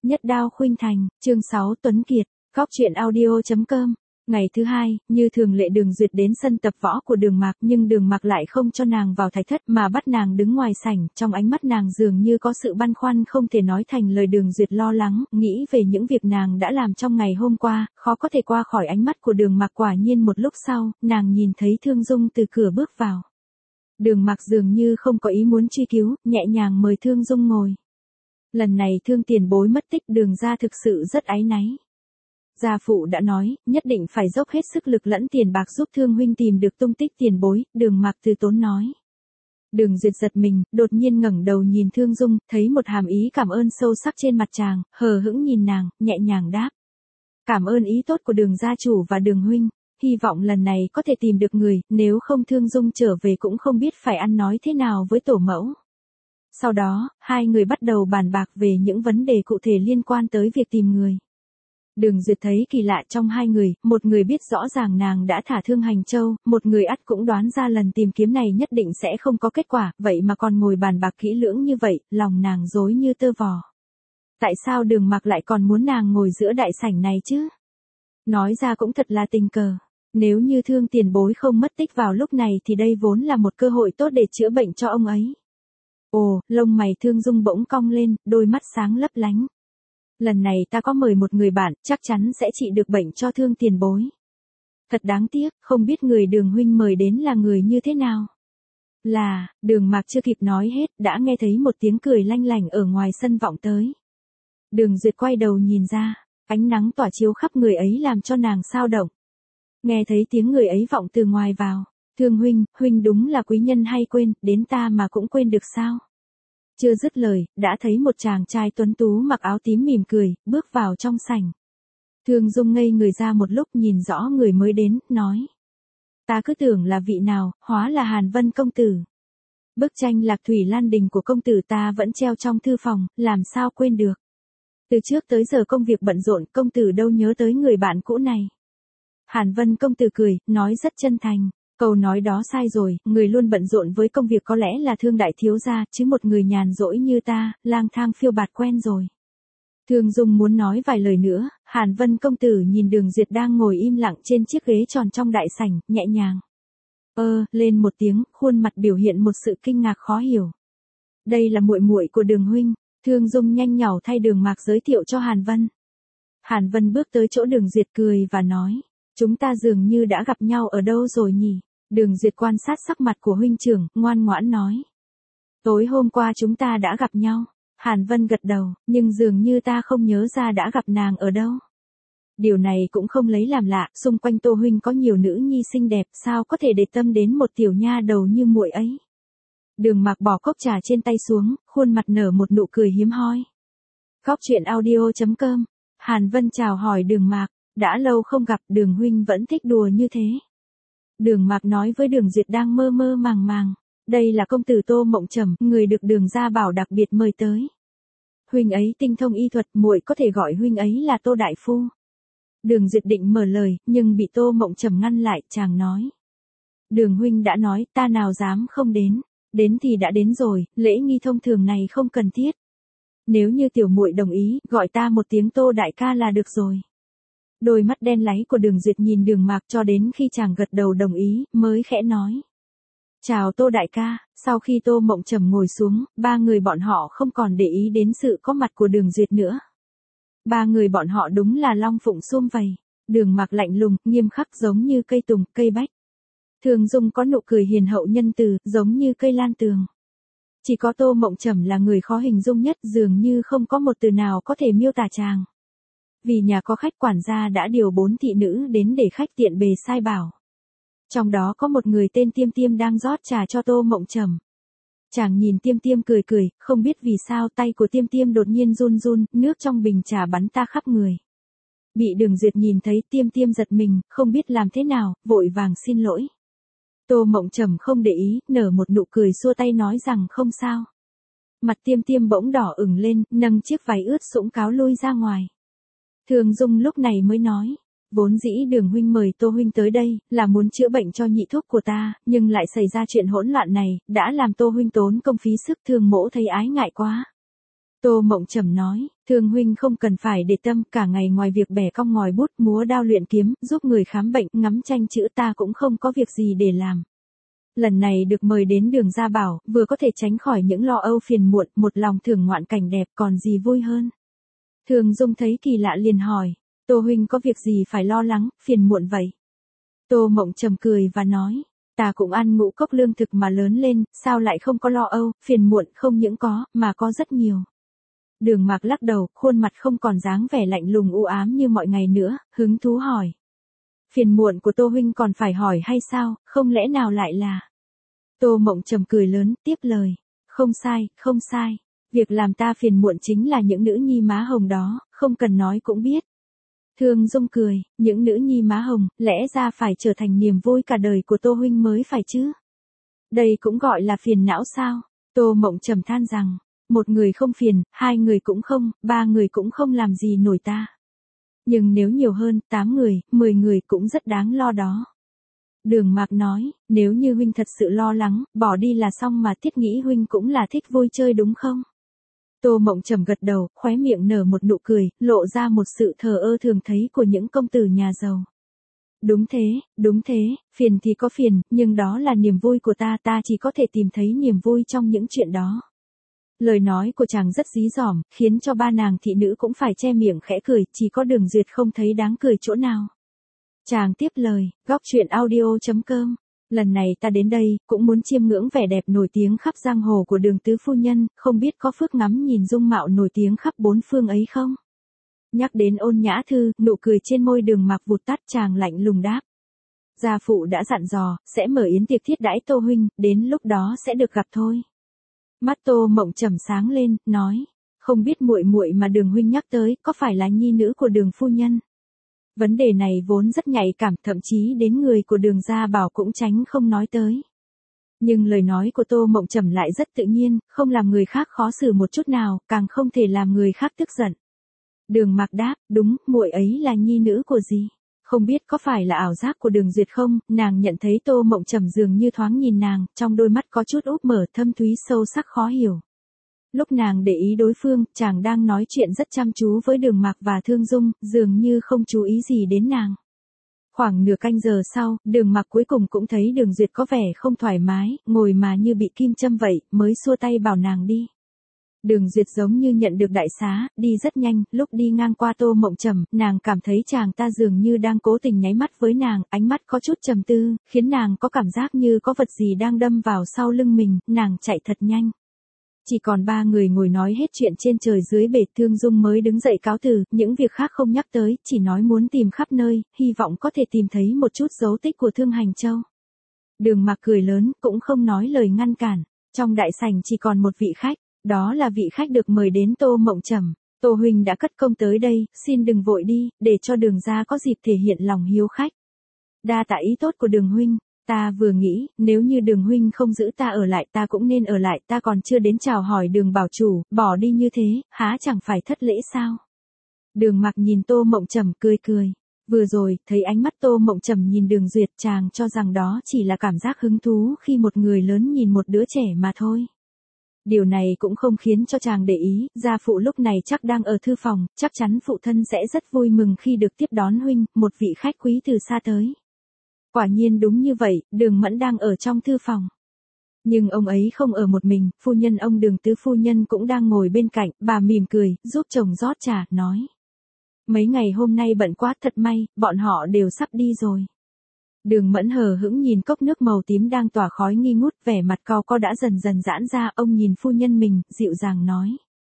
Nhất Đao Khuynh Thành, chương 6 Tuấn Kiệt, Góc Truyện Audio.com. Ngày thứ hai, như thường lệ Đường Duyệt đến sân tập võ của Đường Mạc, nhưng Đường Mạc lại không cho nàng vào thạch thất mà bắt nàng đứng ngoài sảnh, trong ánh mắt nàng dường như có sự băn khoăn không thể nói thành lời. Đường Duyệt lo lắng, nghĩ về những việc nàng đã làm trong ngày hôm qua, khó có thể qua khỏi ánh mắt của Đường Mạc. Quả nhiên một lúc sau, nàng nhìn thấy Thương Dung từ cửa bước vào. Đường Mạc dường như không có ý muốn truy cứu, nhẹ nhàng mời Thương Dung ngồi. Lần này Thương tiền bối mất tích, Đường gia thực sự rất áy náy. Gia phụ đã nói, nhất định phải dốc hết sức lực lẫn tiền bạc giúp Thương huynh tìm được tung tích tiền bối, Đường Mạc từ tốn nói. Đường Duyệt giật mình, đột nhiên ngẩng đầu nhìn Thương Dung, thấy một hàm ý cảm ơn sâu sắc trên mặt chàng, hờ hững nhìn nàng, nhẹ nhàng đáp. Cảm ơn ý tốt của Đường gia chủ và Đường huynh, hy vọng lần này có thể tìm được người, nếu không Thương Dung trở về cũng không biết phải ăn nói thế nào với tổ mẫu. Sau đó, hai người bắt đầu bàn bạc về những vấn đề cụ thể liên quan tới việc tìm người. Đường Duyệt thấy kỳ lạ trong hai người, một người biết rõ ràng nàng đã thả Thương Hành Châu, một người ắt cũng đoán ra lần tìm kiếm này nhất định sẽ không có kết quả, vậy mà còn ngồi bàn bạc kỹ lưỡng như vậy, lòng nàng rối như tơ vò. Tại sao Đường Mạc lại còn muốn nàng ngồi giữa đại sảnh này chứ? Nói ra cũng thật là tình cờ. Nếu như Thương tiền bối không mất tích vào lúc này thì đây vốn là một cơ hội tốt để chữa bệnh cho ông ấy. Ồ, lông mày Thương Dung bỗng cong lên, đôi mắt sáng lấp lánh. Lần này ta có mời một người bạn, chắc chắn sẽ trị được bệnh cho Thương tiền bối. Thật đáng tiếc, không biết người Đường huynh mời đến là người như thế nào. Đường Mạc chưa kịp nói hết, đã nghe thấy một tiếng cười lanh lảnh ở ngoài sân vọng tới. Đường Duyệt quay đầu nhìn ra, ánh nắng tỏa chiếu khắp người ấy làm cho nàng xao động. Nghe thấy tiếng người ấy vọng từ ngoài vào. Thương huynh đúng là quý nhân hay quên, đến ta mà cũng quên được sao? Chưa dứt lời, đã thấy một chàng trai tuấn tú mặc áo tím mỉm cười, bước vào trong sảnh. Thương Dung ngây người ra một lúc, nhìn rõ người mới đến, nói. Ta cứ tưởng là vị nào, hóa là Hàn Vân công tử. Bức tranh Lạc Thủy Lan Đình của công tử ta vẫn treo trong thư phòng, làm sao quên được. Từ trước tới giờ công việc bận rộn, công tử đâu nhớ tới người bạn cũ này. Hàn Vân công tử cười, nói rất chân thành. Câu nói đó sai rồi, người luôn bận rộn với công việc có lẽ là Thương đại thiếu gia, chứ một người nhàn rỗi như ta, lang thang phiêu bạt quen rồi. Thương Dung muốn nói vài lời nữa, Hàn Vân công tử nhìn Đường Duyệt đang ngồi im lặng trên chiếc ghế tròn trong đại sảnh, nhẹ nhàng. Lên một tiếng, khuôn mặt biểu hiện một sự kinh ngạc khó hiểu. Đây là muội muội của Đường huynh. Thương Dung nhanh nhảu thay Đường Mạc giới thiệu cho Hàn Vân. Hàn Vân bước tới chỗ Đường Duyệt cười và nói. Chúng ta dường như đã gặp nhau ở đâu rồi nhỉ? Đường Duyệt quan sát sắc mặt của huynh trưởng, ngoan ngoãn nói. Tối hôm qua chúng ta đã gặp nhau. Hàn Vân gật đầu, nhưng dường như ta không nhớ ra đã gặp nàng ở đâu. Điều này cũng không lấy làm lạ, xung quanh Tô huynh có nhiều nữ nhi xinh đẹp, sao có thể để tâm đến một tiểu nha đầu như muội ấy. Đường Mạc bỏ cốc trà trên tay xuống, khuôn mặt nở một nụ cười hiếm hoi. Góc Truyện Audio.com. Hàn Vân chào hỏi Đường Mạc. Đã lâu không gặp, Đường huynh vẫn thích đùa như thế. Đường Mạc nói với Đường Duyệt đang mơ mơ màng màng. Đây là công tử Tô Mộng Trầm, người được Đường gia bảo đặc biệt mời tới. Huynh ấy tinh thông y thuật, muội có thể gọi huynh ấy là Tô đại phu. Đường Duyệt định mở lời, nhưng bị Tô Mộng Trầm ngăn lại, chàng nói. Đường huynh đã nói, ta nào dám không đến. Đến thì đã đến rồi, lễ nghi thông thường này không cần thiết. Nếu như tiểu muội đồng ý, gọi ta một tiếng Tô đại ca là được rồi. Đôi mắt đen láy của Đường Duyệt nhìn Đường Mạc cho đến khi chàng gật đầu đồng ý, mới khẽ nói. Chào Tô đại ca. Sau khi Tô Mộng Trầm ngồi xuống, ba người bọn họ không còn để ý đến sự có mặt của Đường Duyệt nữa. Ba người bọn họ đúng là long phụng sum vầy. Đường Mạc lạnh lùng, nghiêm khắc giống như cây tùng, cây bách. Thương Dung có nụ cười hiền hậu nhân từ, giống như cây lan tường. Chỉ có Tô Mộng Trầm là người khó hình dung nhất, dường như không có một từ nào có thể miêu tả chàng. Vì nhà có khách, quản gia đã điều 4 thị nữ đến để khách tiện bề sai bảo. Trong đó có một người tên Tiêm Tiêm đang rót trà cho Tô Mộng Trầm. Chàng nhìn Tiêm Tiêm cười cười, không biết vì sao tay của Tiêm Tiêm đột nhiên run run, nước trong bình trà bắn ta khắp người. Bị Đường Duyệt nhìn thấy, Tiêm Tiêm giật mình, không biết làm thế nào, vội vàng xin lỗi. Tô Mộng Trầm không để ý, nở một nụ cười xua tay nói rằng không sao. Mặt Tiêm Tiêm bỗng đỏ ửng lên, nâng chiếc váy ướt sũng cáo lui ra ngoài. Thương Dung lúc này mới nói, vốn dĩ Đường huynh mời Tô huynh tới đây, là muốn chữa bệnh cho nhị thúc của ta, nhưng lại xảy ra chuyện hỗn loạn này, đã làm Tô huynh tốn công phí sức, Thương mỗ thấy ái ngại quá. Tô Mộng Trầm nói, Thương huynh không cần phải để tâm, cả ngày ngoài việc bẻ cong ngòi bút, múa đao luyện kiếm, giúp người khám bệnh, ngắm tranh chữ ta cũng không có việc gì để làm. Lần này được mời đến Đường Gia Bảo, vừa có thể tránh khỏi những lo âu phiền muộn, một lòng thưởng ngoạn cảnh đẹp còn gì vui hơn. Thường Dung thấy kỳ lạ liền hỏi, Tô huynh có việc gì phải lo lắng, phiền muộn vậy? Tô Mộng Trầm cười và nói, ta cũng ăn ngũ cốc lương thực mà lớn lên, sao lại không có lo âu, phiền muộn không những có, mà có rất nhiều. Đường Mạc lắc đầu, khuôn mặt không còn dáng vẻ lạnh lùng u ám như mọi ngày nữa, hứng thú hỏi. Phiền muộn của Tô huynh còn phải hỏi hay sao, không lẽ nào lại là... Tô Mộng Trầm cười lớn, tiếp lời. Không sai, không sai. Việc làm ta phiền muộn chính là những nữ nhi má hồng đó, không cần nói cũng biết. Thương Dung cười, những nữ nhi má hồng, lẽ ra phải trở thành niềm vui cả đời của Tô huynh mới phải chứ. Đây cũng gọi là phiền não sao? Tô Mộng Trầm than rằng, một người không phiền, hai người cũng không, ba người cũng không làm gì nổi ta. Nhưng nếu nhiều hơn, 8 người, 10 người cũng rất đáng lo đó. Đường Mạc nói, nếu như huynh thật sự lo lắng, bỏ đi là xong mà, Thiết nghĩ huynh cũng là thích vui chơi đúng không? Tô Mộng Trầm gật đầu, khóe miệng nở một nụ cười, lộ ra một sự thờ ơ thường thấy của những công tử nhà giàu. Đúng thế, phiền thì có phiền, nhưng đó là niềm vui của ta, ta chỉ có thể tìm thấy niềm vui trong những chuyện đó. Lời nói của chàng rất dí dỏm, khiến cho ba nàng thị nữ cũng phải che miệng khẽ cười, chỉ có Đường Duyệt không thấy đáng cười chỗ nào. Chàng tiếp lời, góc truyện audio.com. Lần này ta đến đây, cũng muốn chiêm ngưỡng vẻ đẹp nổi tiếng khắp giang hồ của Đường tứ phu nhân, không biết có phước ngắm nhìn dung mạo nổi tiếng khắp bốn phương ấy không? Nhắc đến Ôn Nhã Thư, nụ cười trên môi Đường Mạc vụt tắt, chàng lạnh lùng đáp. Gia phụ đã dặn dò, sẽ mở yến tiệc thiết đãi Tô huynh, đến lúc đó sẽ được gặp thôi. Mắt Tô Mộng Trầm sáng lên, nói, không biết muội muội mà Đường huynh nhắc tới, có phải là nhi nữ của Đường phu nhân? Vấn đề này vốn rất nhạy cảm, thậm chí đến người của Đường Gia Bảo cũng tránh không nói tới. Nhưng lời nói của Tô Mộng Trầm lại rất tự nhiên, không làm người khác khó xử một chút nào, càng không thể làm người khác tức giận. Đường Mạc đáp, đúng, muội ấy là nhi nữ của gì? Không biết có phải là ảo giác của Đường Duyệt không? Nàng nhận thấy Tô Mộng Trầm dường như thoáng nhìn nàng, trong đôi mắt có chút úp mở, thâm thúy sâu sắc khó hiểu. Lúc nàng để ý đối phương, chàng đang nói chuyện rất chăm chú với Đường Mạc và Thương Dung, dường như không chú ý gì đến nàng. Khoảng nửa canh giờ sau, Đường Mạc cuối cùng cũng thấy Đường Duyệt có vẻ không thoải mái, ngồi mà như bị kim châm vậy, mới xua tay bảo nàng đi. Đường Duyệt giống như nhận được đại xá, đi rất nhanh, lúc đi ngang qua Tô Mộng Trầm, nàng cảm thấy chàng ta dường như đang cố tình nháy mắt với nàng, ánh mắt có chút trầm tư, khiến nàng có cảm giác như có vật gì đang đâm vào sau lưng mình, nàng chạy thật nhanh. Chỉ còn ba người ngồi nói hết chuyện trên trời dưới bể, Thương Dung mới đứng dậy cáo từ, những việc khác không nhắc tới, chỉ nói muốn tìm khắp nơi, hy vọng có thể tìm thấy một chút dấu tích của Thương Hành Châu. Đường Mạc cười lớn, cũng không nói lời ngăn cản, trong đại sảnh chỉ còn một vị khách. Đó là vị khách được mời đến Tô Mộng Trầm. Tô huynh đã cất công tới đây, xin đừng vội đi, để cho Đường gia có dịp thể hiện lòng hiếu khách. Đa tạ ý tốt của Đường huynh, ta vừa nghĩ, nếu như Đường huynh không giữ ta ở lại, ta cũng nên ở lại, ta còn chưa đến chào hỏi Đường bảo chủ, bỏ đi như thế, há chẳng phải thất lễ sao? Đường Mạc nhìn Tô Mộng Trầm cười cười. Vừa rồi, thấy ánh mắt Tô Mộng Trầm nhìn Đường Duyệt, chàng cho rằng đó chỉ là cảm giác hứng thú khi một người lớn nhìn một đứa trẻ mà thôi. Điều này cũng không khiến cho chàng để ý, gia phụ lúc này chắc đang ở thư phòng, chắc chắn phụ thân sẽ rất vui mừng khi được tiếp đón huynh, một vị khách quý từ xa tới. Quả nhiên đúng như vậy, Đường Mẫn đang ở trong thư phòng. Nhưng ông ấy không ở một mình, phu nhân ông Đường tứ phu nhân cũng đang ngồi bên cạnh, bà mỉm cười, giúp chồng rót trà, nói. Mấy ngày hôm nay bận quá, thật may, bọn họ đều sắp đi rồi. Đường Mẫn hờ hững nhìn cốc nước màu tím đang tỏa khói nghi ngút, vẻ mặt cau có đã dần dần giãn ra, ông nhìn phu nhân mình, dịu dàng nói.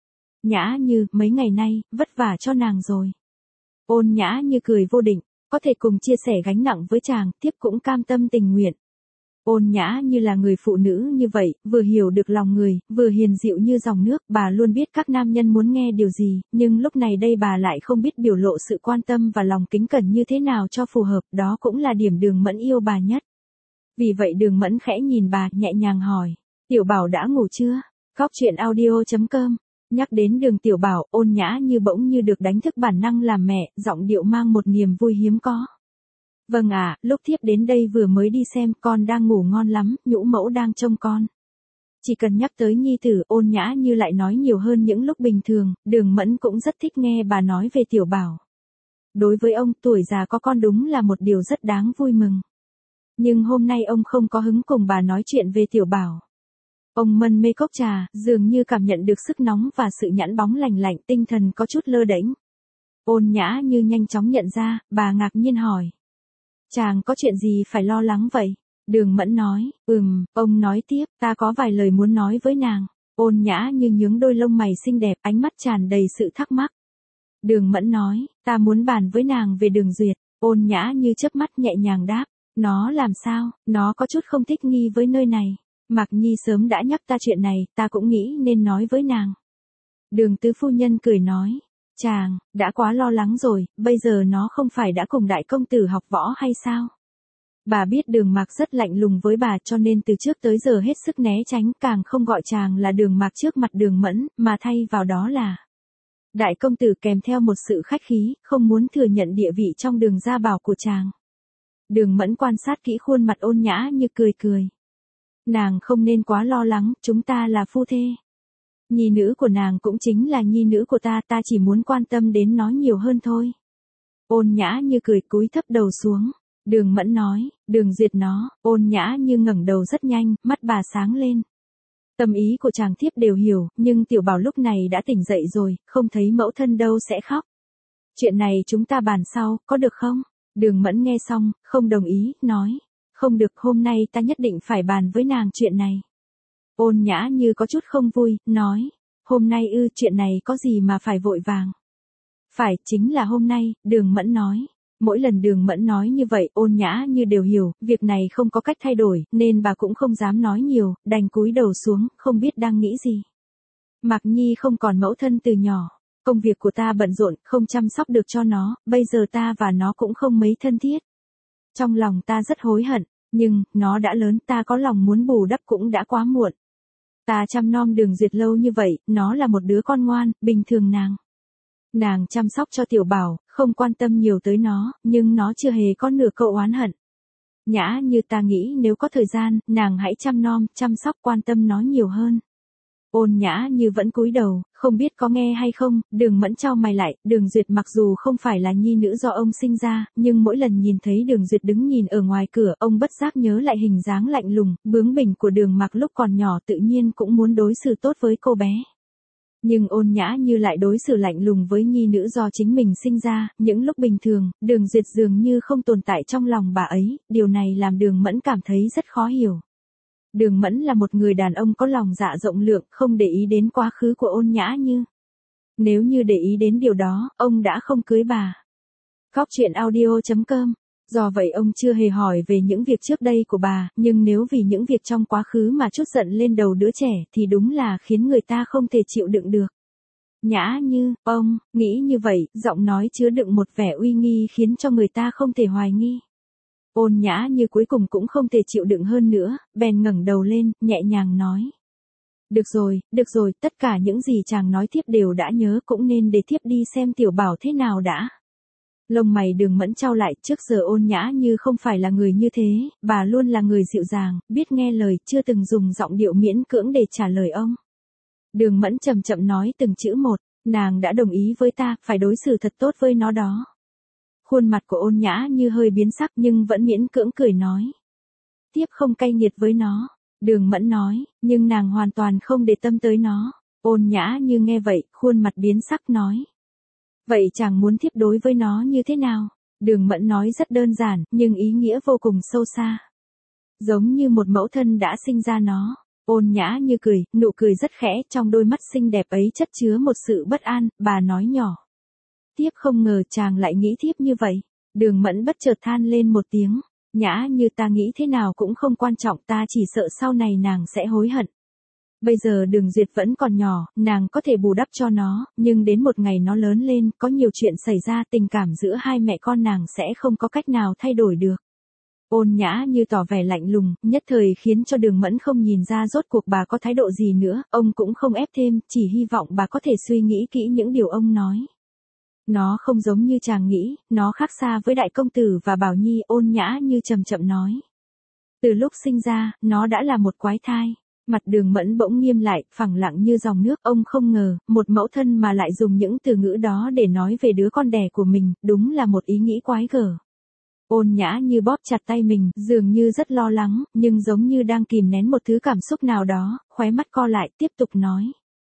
Nhã Như, mấy ngày nay, vất vả cho nàng rồi. Ôn Nhã Như cười vô định, có thể cùng chia sẻ gánh nặng với chàng, tiếp cũng cam tâm tình nguyện. Ôn Nhã Như là người phụ nữ như vậy, vừa hiểu được lòng người, vừa hiền dịu như dòng nước, bà luôn biết các nam nhân muốn nghe điều gì, nhưng lúc này đây bà lại không biết biểu lộ sự quan tâm và lòng kính cẩn như thế nào cho phù hợp, đó cũng là điểm Đường Mẫn yêu bà nhất. Vì vậy Đường Mẫn khẽ nhìn bà, nhẹ nhàng hỏi, Tiểu Bảo đã ngủ chưa? Góc truyện audio.com. Nhắc đến Đường Tiểu Bảo, Ôn Nhã Như bỗng như được đánh thức bản năng làm mẹ, giọng điệu mang một niềm vui hiếm có. Vâng ạ, lúc thiếp đến đây vừa mới đi xem, con đang ngủ ngon lắm, nhũ mẫu đang trông con. Chỉ cần nhắc tới nhi tử, Ôn Nhã Như lại nói nhiều hơn những lúc bình thường, Đường Mẫn cũng rất thích nghe bà nói về Tiểu Bảo. Đối với ông, tuổi già có con đúng là một điều rất đáng vui mừng. Nhưng hôm nay ông không có hứng cùng bà nói chuyện về Tiểu Bảo. Ông mân mê cốc trà, dường như cảm nhận được sức nóng và sự nhẵn bóng lành lạnh, tinh thần có chút lơ đễnh. Ôn Nhã Như nhanh chóng nhận ra, bà ngạc nhiên hỏi. Chàng có chuyện gì phải lo lắng vậy? Đường Mẫn nói, ông nói tiếp, ta có vài lời muốn nói với nàng. Ôn Nhã Như nhướng đôi lông mày xinh đẹp, ánh mắt tràn đầy sự thắc mắc. Đường Mẫn nói, ta muốn bàn với nàng về Đường Duyệt. Ôn Nhã Như chớp mắt nhẹ nhàng đáp, nó làm sao, nó có chút không thích nghi với nơi này. Mạc Nhi sớm đã nhắc ta chuyện này, ta cũng nghĩ nên nói với nàng. Đường tứ phu nhân cười nói, chàng, đã quá lo lắng rồi, bây giờ nó không phải đã cùng đại công tử học võ hay sao? Bà biết Đường Mạc rất lạnh lùng với bà cho nên từ trước tới giờ hết sức né tránh, càng không gọi chàng là Đường Mạc trước mặt Đường Mẫn, mà thay vào đó là đại công tử, kèm theo một sự khách khí, không muốn thừa nhận địa vị trong Đường gia bảo của chàng. Đường Mẫn quan sát kỹ khuôn mặt Ôn Nhã Như cười cười. Nàng không nên quá lo lắng, chúng ta là phu thê. Nhi nữ của nàng cũng chính là nhi nữ của ta, ta chỉ muốn quan tâm đến nó nhiều hơn thôi. Ôn Nhã Như cười cúi thấp đầu xuống. Đường Mẫn nói, Đường Duyệt nó. Ôn Nhã Như ngẩng đầu rất nhanh, mắt bà sáng lên. Tâm ý của chàng thiếp đều hiểu, nhưng Tiểu Bảo lúc này đã tỉnh dậy rồi, không thấy mẫu thân đâu sẽ khóc. Chuyện này chúng ta bàn sau, có được không? Đường Mẫn nghe xong, không đồng ý, nói. Không được, hôm nay ta nhất định phải bàn với nàng chuyện này. Ôn Nhã Như có chút không vui, nói. Hôm nay chuyện này có gì mà phải vội vàng? Phải, chính là hôm nay, Đường Mẫn nói. Mỗi lần Đường Mẫn nói như vậy, Ôn Nhã Như đều hiểu, việc này không có cách thay đổi, nên bà cũng không dám nói nhiều, đành cúi đầu xuống, không biết đang nghĩ gì. Mạc Nhi không còn mẫu thân từ nhỏ. Công việc của ta bận rộn, không chăm sóc được cho nó, bây giờ ta và nó cũng không mấy thân thiết. Trong lòng ta rất hối hận, nhưng, nó đã lớn, ta có lòng muốn bù đắp cũng đã quá muộn. Ta chăm nom Đường Duyệt lâu như vậy, nó là một đứa con ngoan, bình thường nàng chăm sóc cho Tiểu Bảo, không quan tâm nhiều tới nó, nhưng nó chưa hề có nửa câu oán hận. Nhã Như, ta nghĩ nếu có thời gian, nàng hãy chăm nom, chăm sóc, quan tâm nó nhiều hơn. Ôn Nhã Như vẫn cúi đầu, không biết có nghe hay không. Đường Mẫn chau mày lại, Đường Duyệt mặc dù không phải là nhi nữ do ông sinh ra, nhưng mỗi lần nhìn thấy Đường Duyệt đứng nhìn ở ngoài cửa, ông bất giác nhớ lại hình dáng lạnh lùng, bướng bỉnh của Đường Mạc lúc còn nhỏ, tự nhiên cũng muốn đối xử tốt với cô bé. Nhưng Ôn Nhã Như lại đối xử lạnh lùng với nhi nữ do chính mình sinh ra, những lúc bình thường, Đường Duyệt dường như không tồn tại trong lòng bà ấy, điều này làm Đường Mẫn cảm thấy rất khó hiểu. Đường Mẫn là một người đàn ông có lòng dạ rộng lượng, không để ý đến quá khứ của Ôn Nhã Như. Nếu như để ý đến điều đó, ông đã không cưới bà. Góc truyện audio.com. Do vậy ông chưa hề hỏi về những việc trước đây của bà, nhưng nếu vì những việc trong quá khứ mà trút giận lên đầu đứa trẻ thì đúng là khiến người ta không thể chịu đựng được. Nhã Như, ông, nghĩ như vậy, giọng nói chứa đựng một vẻ uy nghi khiến cho người ta không thể hoài nghi. Ôn Nhã Như cuối cùng cũng không thể chịu đựng hơn nữa, bèn ngẩng đầu lên, nhẹ nhàng nói. Được rồi, tất cả những gì chàng nói thiếp đều đã nhớ, cũng nên để thiếp đi xem Tiểu Bảo thế nào đã. Lông mày Đường Mẫn chau lại, trước giờ Ôn Nhã Như không phải là người như thế, bà luôn là người dịu dàng, biết nghe lời, chưa từng dùng giọng điệu miễn cưỡng để trả lời ông. Đường Mẫn chậm chậm nói từng chữ một, nàng đã đồng ý với ta, phải đối xử thật tốt với nó đó. Khuôn mặt của Ôn Nhã Như hơi biến sắc nhưng vẫn miễn cưỡng cười nói. Tiếp không cay nghiệt với nó. Đường Mẫn nói, nhưng nàng hoàn toàn không để tâm tới nó. Ôn Nhã Như nghe vậy, khuôn mặt biến sắc nói. Vậy chàng muốn tiếp đối với nó như thế nào? Đường Mẫn nói rất đơn giản, nhưng ý nghĩa vô cùng sâu xa. Giống như một mẫu thân đã sinh ra nó. Ôn Nhã Như cười, nụ cười rất khẽ, trong đôi mắt xinh đẹp ấy chất chứa một sự bất an, bà nói nhỏ. Tiếp không ngờ chàng lại nghĩ thiếp như vậy. Đường Mẫn bất chợt than lên một tiếng. Nhã Như, ta nghĩ thế nào cũng không quan trọng, ta chỉ sợ sau này nàng sẽ hối hận. Bây giờ Đường Duyệt vẫn còn nhỏ, nàng có thể bù đắp cho nó, nhưng đến một ngày nó lớn lên, có nhiều chuyện xảy ra, tình cảm giữa hai mẹ con nàng sẽ không có cách nào thay đổi được. Ôn Nhã Như tỏ vẻ lạnh lùng, nhất thời khiến cho Đường Mẫn không nhìn ra rốt cuộc bà có thái độ gì nữa, ông cũng không ép thêm, chỉ hy vọng bà có thể suy nghĩ kỹ những điều ông nói. Nó không giống như chàng nghĩ, nó khác xa với đại công tử và Bảo Nhi. Ôn Nhã Như chậm chậm nói. Từ lúc sinh ra, nó đã là một quái thai. Mặt Đường Mẫn bỗng nghiêm lại, phẳng lặng như dòng nước, ông không ngờ, một mẫu thân mà lại dùng những từ ngữ đó để nói về đứa con đẻ của mình, đúng là một ý nghĩ quái gở. Ôn Nhã Như bóp chặt tay mình, dường như rất lo lắng, nhưng giống như đang kìm nén một thứ cảm xúc nào đó, khóe mắt co lại, tiếp tục nói.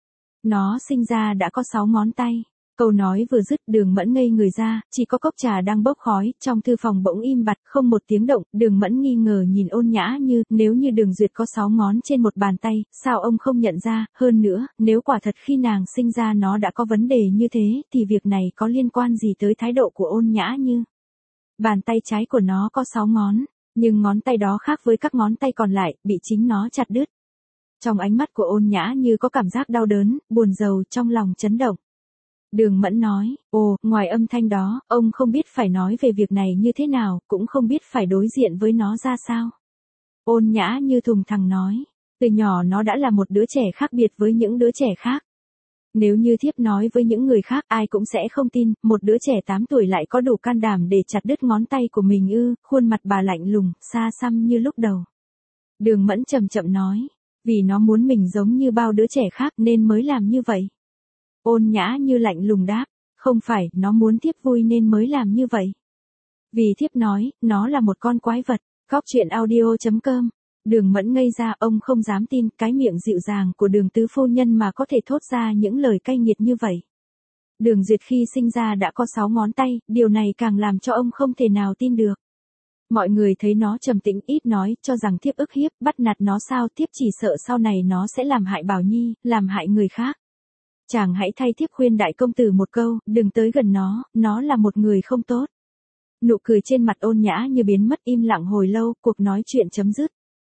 Nó sinh ra đã có 6 ngón tay. Câu nói vừa dứt, Đường Mẫn ngây người ra, chỉ có cốc trà đang bốc khói, trong thư phòng bỗng im bặt, không một tiếng động, Đường Mẫn nghi ngờ nhìn Ôn Nhã Như, nếu như Đường Duyệt có 6 ngón trên một bàn tay, sao ông không nhận ra, hơn nữa, nếu quả thật khi nàng sinh ra nó đã có vấn đề như thế, thì việc này có liên quan gì tới thái độ của Ôn Nhã Như? Bàn tay trái của nó có 6 ngón, nhưng ngón tay đó khác với các ngón tay còn lại, bị chính nó chặt đứt. Trong ánh mắt của Ôn Nhã Như có cảm giác đau đớn, buồn rầu, trong lòng chấn động. Đường Mẫn nói, ngoài âm thanh đó, ông không biết phải nói về việc này như thế nào, cũng không biết phải đối diện với nó ra sao. Ôn Nhã Như thùng thẳng nói, từ nhỏ nó đã là một đứa trẻ khác biệt với những đứa trẻ khác. Nếu như thiếp nói với những người khác ai cũng sẽ không tin, một đứa trẻ 8 tuổi lại có đủ can đảm để chặt đứt ngón tay của mình ư, khuôn mặt bà lạnh lùng, xa xăm như lúc đầu. Đường Mẫn chậm chậm nói, vì nó muốn mình giống như bao đứa trẻ khác nên mới làm như vậy. Ôn Nhã Như lạnh lùng đáp, không phải, nó muốn thiếp vui nên mới làm như vậy. Vì thiếp nói, nó là một con quái vật. Góc truyện audio.com. Đường Mẫn ngây ra, ông không dám tin cái miệng dịu dàng của Đường tứ phu nhân mà có thể thốt ra những lời cay nghiệt như vậy. Đường Duyệt khi sinh ra đã có 6 ngón tay, điều này càng làm cho ông không thể nào tin được. Mọi người thấy nó trầm tĩnh ít nói, cho rằng thiếp ức hiếp, bắt nạt nó sao, thiếp chỉ sợ sau này nó sẽ làm hại Bảo Nhi, làm hại người khác. Chàng hãy thay thiếp khuyên đại công tử một câu, đừng tới gần nó là một người không tốt. Nụ cười trên mặt Ôn Nhã Như biến mất, im lặng hồi lâu, cuộc nói chuyện chấm dứt.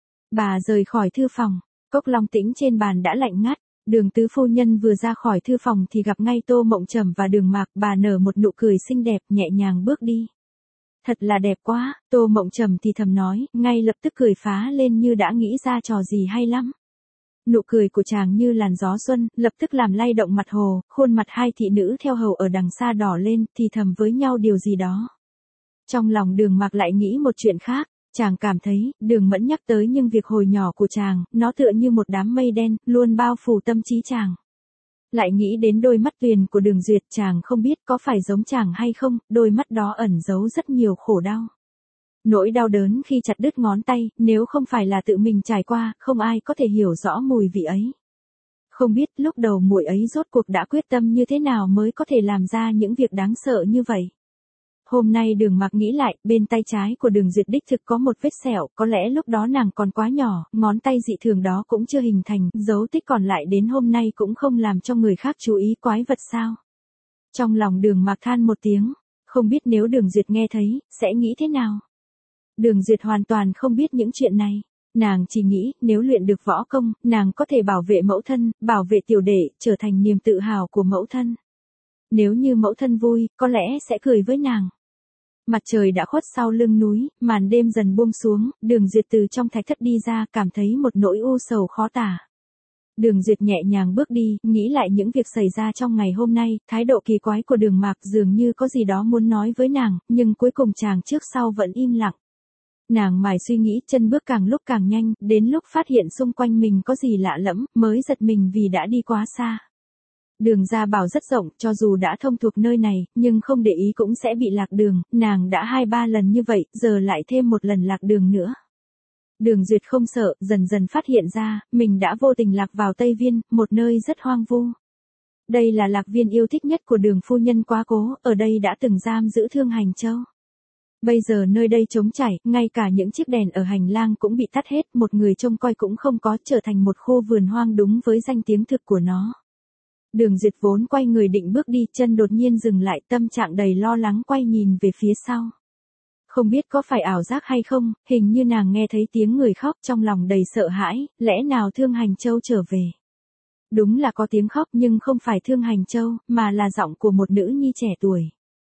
Bà rời khỏi thư phòng, cốc long tĩnh trên bàn đã lạnh ngắt. Đường tứ phu nhân vừa ra khỏi thư phòng thì gặp ngay Tô Mộng Trầm và Đường Mạc, bà nở một nụ cười xinh đẹp, nhẹ nhàng bước đi. Thật là đẹp quá, Tô Mộng Trầm thì thầm nói, ngay lập tức cười phá lên như đã nghĩ ra trò gì hay lắm. Nụ cười của chàng như làn gió xuân, lập tức làm lay động mặt hồ, khuôn mặt hai thị nữ theo hầu ở đằng xa đỏ lên, thì thầm với nhau điều gì đó. Trong lòng Đường Mạc lại nghĩ một chuyện khác, chàng cảm thấy, Đường Mẫn nhắc tới những việc hồi nhỏ của chàng, nó tựa như một đám mây đen, luôn bao phủ tâm trí chàng. Lại nghĩ đến đôi mắt tuyền của Đường Duyệt, chàng không biết có phải giống chàng hay không, đôi mắt đó ẩn giấu rất nhiều khổ đau. Nỗi đau đớn khi chặt đứt ngón tay, nếu không phải là tự mình trải qua, không ai có thể hiểu rõ mùi vị ấy. Không biết lúc đầu muội ấy rốt cuộc đã quyết tâm như thế nào mới có thể làm ra những việc đáng sợ như vậy. Hôm nay Đường Mạc nghĩ lại, bên tay trái của Đường Duyệt đích thực có một vết sẹo, có lẽ lúc đó nàng còn quá nhỏ, ngón tay dị thường đó cũng chưa hình thành, dấu tích còn lại đến hôm nay cũng không làm cho người khác chú ý, quái vật sao. Trong lòng Đường Mạc than một tiếng, không biết nếu Đường Duyệt nghe thấy, sẽ nghĩ thế nào. Đường Duyệt hoàn toàn không biết những chuyện này. Nàng chỉ nghĩ, nếu luyện được võ công, nàng có thể bảo vệ mẫu thân, bảo vệ tiểu đệ, trở thành niềm tự hào của mẫu thân. Nếu như mẫu thân vui, có lẽ sẽ cười với nàng. Mặt trời đã khuất sau lưng núi, màn đêm dần buông xuống, Đường Duyệt từ trong thạch thất đi ra, cảm thấy một nỗi u sầu khó tả. Đường Duyệt nhẹ nhàng bước đi, nghĩ lại những việc xảy ra trong ngày hôm nay, thái độ kỳ quái của Đường Mạc dường như có gì đó muốn nói với nàng, nhưng cuối cùng chàng trước sau vẫn im lặng. Nàng mải suy nghĩ, chân bước càng lúc càng nhanh, đến lúc phát hiện xung quanh mình có gì lạ lẫm, mới giật mình vì đã đi quá xa. Đường ra bảo rất rộng, cho dù đã thông thuộc nơi này, nhưng không để ý cũng sẽ bị lạc đường, nàng đã 2-3 lần như vậy, giờ lại thêm một lần lạc đường nữa. Đường Duyệt không sợ, dần dần phát hiện ra, mình đã vô tình lạc vào Tây Viên, một nơi rất hoang vu. Đây là lạc viên yêu thích nhất của Đường phu nhân quá cố, ở đây đã từng giam giữ Thương Hành Châu. Bây giờ nơi đây trống trải, ngay cả những chiếc đèn ở hành lang cũng bị tắt hết, một người trông coi cũng không có, trở thành một khu vườn hoang đúng với danh tiếng thực của nó. Đường Duyệt vốn quay người định bước đi, chân đột nhiên dừng lại, tâm trạng đầy lo lắng quay nhìn về phía sau. Không biết có phải ảo giác hay không, hình như nàng nghe thấy tiếng người khóc, trong lòng đầy sợ hãi, lẽ nào Thương Hành Châu trở về. Đúng là có tiếng khóc nhưng không phải Thương Hành Châu, mà là giọng của một nữ nhi trẻ tuổi.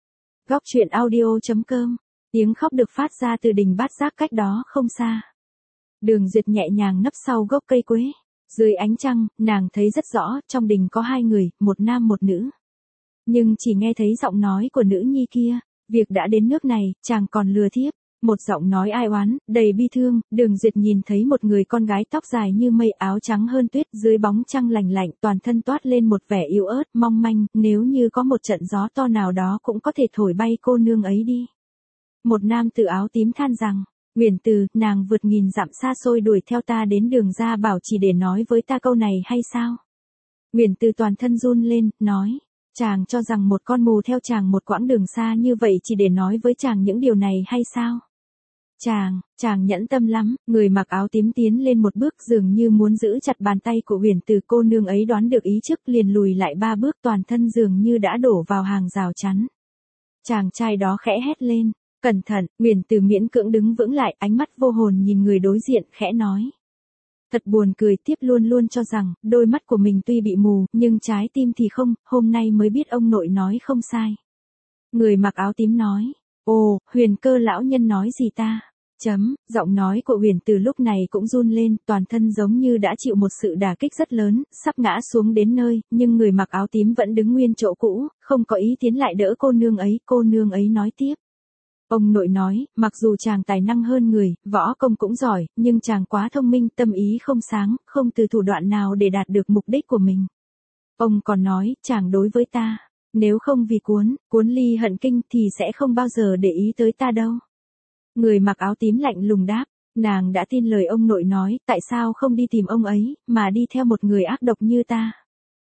Góc truyện audio.com. Tiếng khóc được phát ra từ đình Bát Giác cách đó không xa. Đường Duyệt nhẹ nhàng nấp sau gốc cây quế. Dưới ánh trăng, nàng thấy rất rõ, trong đình có 2 người, một nam một nữ. Nhưng chỉ nghe thấy giọng nói của nữ nhi kia, việc đã đến nước này, chàng còn lừa thiếp. Một giọng nói ai oán, đầy bi thương, Đường Duyệt nhìn thấy một người con gái tóc dài như mây, áo trắng hơn tuyết, dưới bóng trăng lành lạnh, toàn thân toát lên một vẻ yếu ớt, mong manh, nếu như có một trận gió to nào đó cũng có thể thổi bay cô nương ấy đi. Một nam tử áo tím than rằng, Uyển Từ, nàng vượt nghìn dặm xa xôi đuổi theo ta đến Đường Gia Bảo chỉ để nói với ta câu này hay sao? Uyển Từ toàn thân run lên, nói, chàng cho rằng một con mù theo chàng một quãng đường xa như vậy chỉ để nói với chàng những điều này hay sao? Chàng nhẫn tâm lắm. Người mặc áo tím tiến lên một bước dường như muốn giữ chặt bàn tay của Uyển Từ, cô nương ấy đoán được ý trước liền lùi lại 3 bước, toàn thân dường như đã đổ vào hàng rào chắn. Chàng trai đó khẽ hét lên, cẩn thận. Uyển Từ miễn cưỡng đứng vững lại, ánh mắt vô hồn nhìn người đối diện, khẽ nói. Thật buồn cười, tiếp luôn luôn cho rằng, đôi mắt của mình tuy bị mù, nhưng trái tim thì không, hôm nay mới biết ông nội nói không sai. Người mặc áo tím nói, ồ, Huyền Cơ lão nhân nói gì ta? Giọng nói của Uyển Từ lúc này cũng run lên, toàn thân giống như đã chịu một sự đả kích rất lớn, sắp ngã xuống đến nơi, nhưng người mặc áo tím vẫn đứng nguyên chỗ cũ, không có ý tiến lại đỡ cô nương ấy nói tiếp. Ông nội nói, mặc dù chàng tài năng hơn người, võ công cũng giỏi, nhưng chàng quá thông minh, tâm ý không sáng, không từ thủ đoạn nào để đạt được mục đích của mình. Ông còn nói, chàng đối với ta, nếu không vì cuốn ly hận kinh thì sẽ không bao giờ để ý tới ta đâu. Người mặc áo tím lạnh lùng đáp, nàng đã tin lời ông nội nói, tại sao không đi tìm ông ấy, mà đi theo một người ác độc như ta.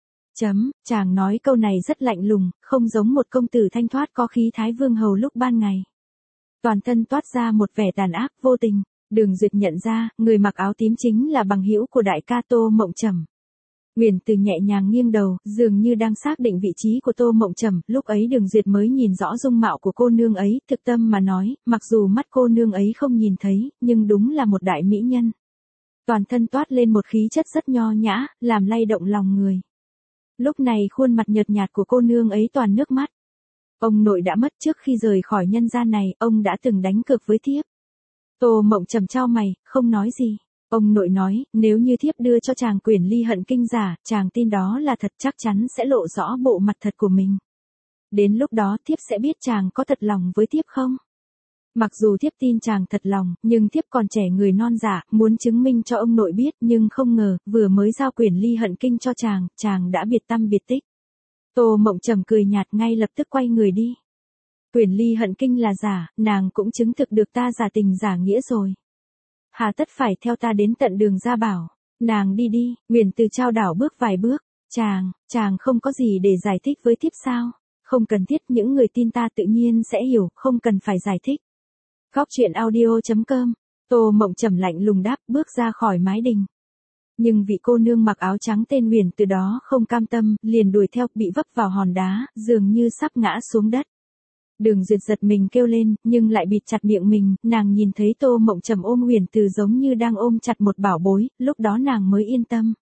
Chàng nói câu này rất lạnh lùng, không giống một công tử thanh thoát có khí thái vương hầu lúc ban ngày. Toàn thân toát ra một vẻ tàn ác vô tình. Đường Duyệt nhận ra, người mặc áo tím chính là bằng hữu của đại ca Tô Mộng Trầm. Uyển Từ nhẹ nhàng nghiêng đầu, dường như đang xác định vị trí của Tô Mộng Trầm, lúc ấy Đường Duyệt mới nhìn rõ dung mạo của cô nương ấy, thực tâm mà nói, mặc dù mắt cô nương ấy không nhìn thấy, nhưng đúng là một đại mỹ nhân. Toàn thân toát lên một khí chất rất nho nhã, làm lay động lòng người. Lúc này khuôn mặt nhợt nhạt của cô nương ấy toàn nước mắt. Ông nội đã mất, trước khi rời khỏi nhân gian này, ông đã từng đánh cược với thiếp. Tô Mộng Trầm chau mày, không nói gì. Ông nội nói, nếu như thiếp đưa cho chàng quyển ly hận kinh giả, chàng tin đó là thật, chắc chắn sẽ lộ rõ bộ mặt thật của mình. Đến lúc đó thiếp sẽ biết chàng có thật lòng với thiếp không? Mặc dù thiếp tin chàng thật lòng, nhưng thiếp còn trẻ người non dạ, muốn chứng minh cho ông nội biết, nhưng không ngờ, vừa mới giao quyển ly hận kinh cho chàng đã biệt tăm biệt tích. Tô Mộng Trầm cười nhạt, ngay lập tức quay người đi. Quyển ly hận kinh là giả, nàng cũng chứng thực được ta giả tình giả nghĩa rồi. Hà tất phải theo ta đến tận Đường Gia Bảo. Nàng đi đi. Uyển Từ trao đảo bước vài bước. Chàng không có gì để giải thích với thiếp sao? Không cần thiết, những người tin ta tự nhiên sẽ hiểu, không cần phải giải thích. Góc truyện audio.com. Tô Mộng Trầm lạnh lùng đáp, bước ra khỏi mái đình. Nhưng vị cô nương mặc áo trắng tên Uyển Từ đó không cam tâm, liền đuổi theo, bị vấp vào hòn đá, dường như sắp ngã xuống đất. Đường Duyệt giật mình kêu lên, nhưng lại bịt chặt miệng mình, nàng nhìn thấy Tô Mộng Trầm ôm Uyển Từ giống như đang ôm chặt một bảo bối, lúc đó nàng mới yên tâm.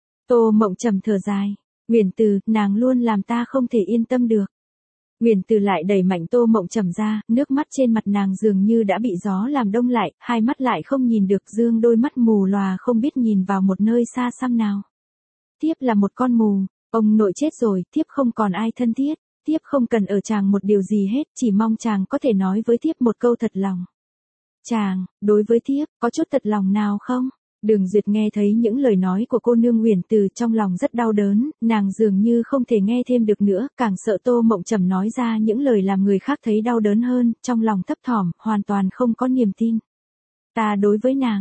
Tô Mộng Trầm thở dài, Uyển Từ, nàng luôn làm ta không thể yên tâm được. Uyển Từ lại đẩy mạnh Tô Mộng Trầm ra, nước mắt trên mặt nàng dường như đã bị gió làm đông lại, hai mắt lại không nhìn được, dương đôi mắt mù lòa không biết nhìn vào một nơi xa xăm nào. Thiếp là một con mù, ông nội chết rồi, thiếp không còn ai thân thiết. Thiếp không cần ở chàng một điều gì hết, chỉ mong chàng có thể nói với thiếp một câu thật lòng. Chàng, đối với thiếp, có chút thật lòng nào không? Đường Duyệt nghe thấy những lời nói của cô nương Uyển Từ, trong lòng rất đau đớn, nàng dường như không thể nghe thêm được nữa, càng sợ Tô Mộng Trầm nói ra những lời làm người khác thấy đau đớn hơn, trong lòng thấp thỏm, hoàn toàn không có niềm tin. Ta đối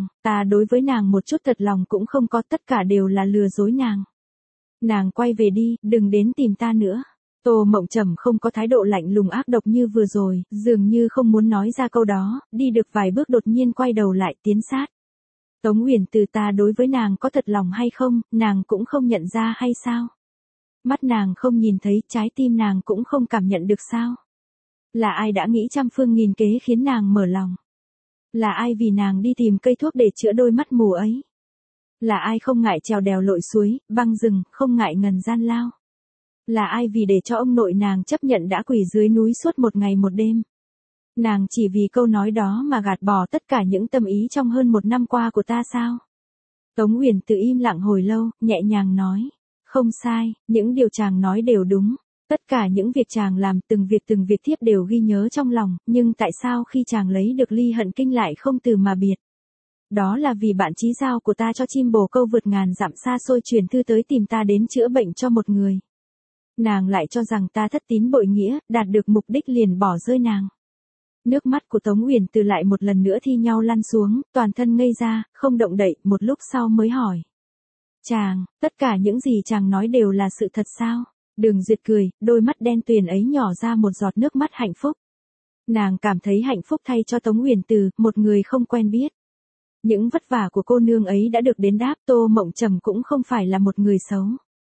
với nàng một chút thật lòng cũng không có, tất cả đều là lừa dối nàng. Nàng quay về đi, đừng đến tìm ta nữa. Tô Mộng Trầm không có thái độ lạnh lùng ác độc như vừa rồi, dường như không muốn nói ra câu đó, đi được vài bước đột nhiên quay đầu lại tiến sát. Tống Uyển Từ, ta đối với nàng có thật lòng hay không, nàng cũng không nhận ra hay sao? Mắt nàng không nhìn thấy, trái tim nàng cũng không cảm nhận được sao? Là ai đã nghĩ trăm phương nghìn kế khiến nàng mở lòng? Là ai vì nàng đi tìm cây thuốc để chữa đôi mắt mù ấy? Là ai không ngại trèo đèo lội suối, băng rừng, không ngại ngần gian lao? Là ai vì để cho ông nội nàng chấp nhận đã quỳ dưới núi suốt một ngày một đêm? Nàng chỉ vì câu nói đó mà gạt bỏ tất cả những tâm ý trong hơn 1 năm qua của ta sao? Tống Uyển Từ im lặng hồi lâu, nhẹ nhàng nói. Không sai, những điều chàng nói đều đúng. Tất cả những việc chàng làm, từng việc thiếp đều ghi nhớ trong lòng, nhưng tại sao khi chàng lấy được ly hận kinh lại không từ mà biệt? Đó là vì bạn chí giao của ta cho chim bồ câu vượt ngàn dặm xa xôi truyền thư tới tìm ta đến chữa bệnh cho một người. Nàng lại cho rằng ta thất tín bội nghĩa, đạt được mục đích liền bỏ rơi nàng. Nước mắt của Tống Uyển Từ lại một lần nữa thi nhau lăn xuống, toàn thân ngây ra, không động đậy, một lúc sau mới hỏi. Chàng, tất cả những gì chàng nói đều là sự thật sao? Đường Duyệt cười, đôi mắt đen tuyền ấy nhỏ ra một giọt nước mắt hạnh phúc. Nàng cảm thấy hạnh phúc thay cho Tống Uyển Từ, một người không quen biết. Những vất vả của cô nương ấy đã được đền đáp, Tô Mộng Trầm cũng không phải là một người xấu.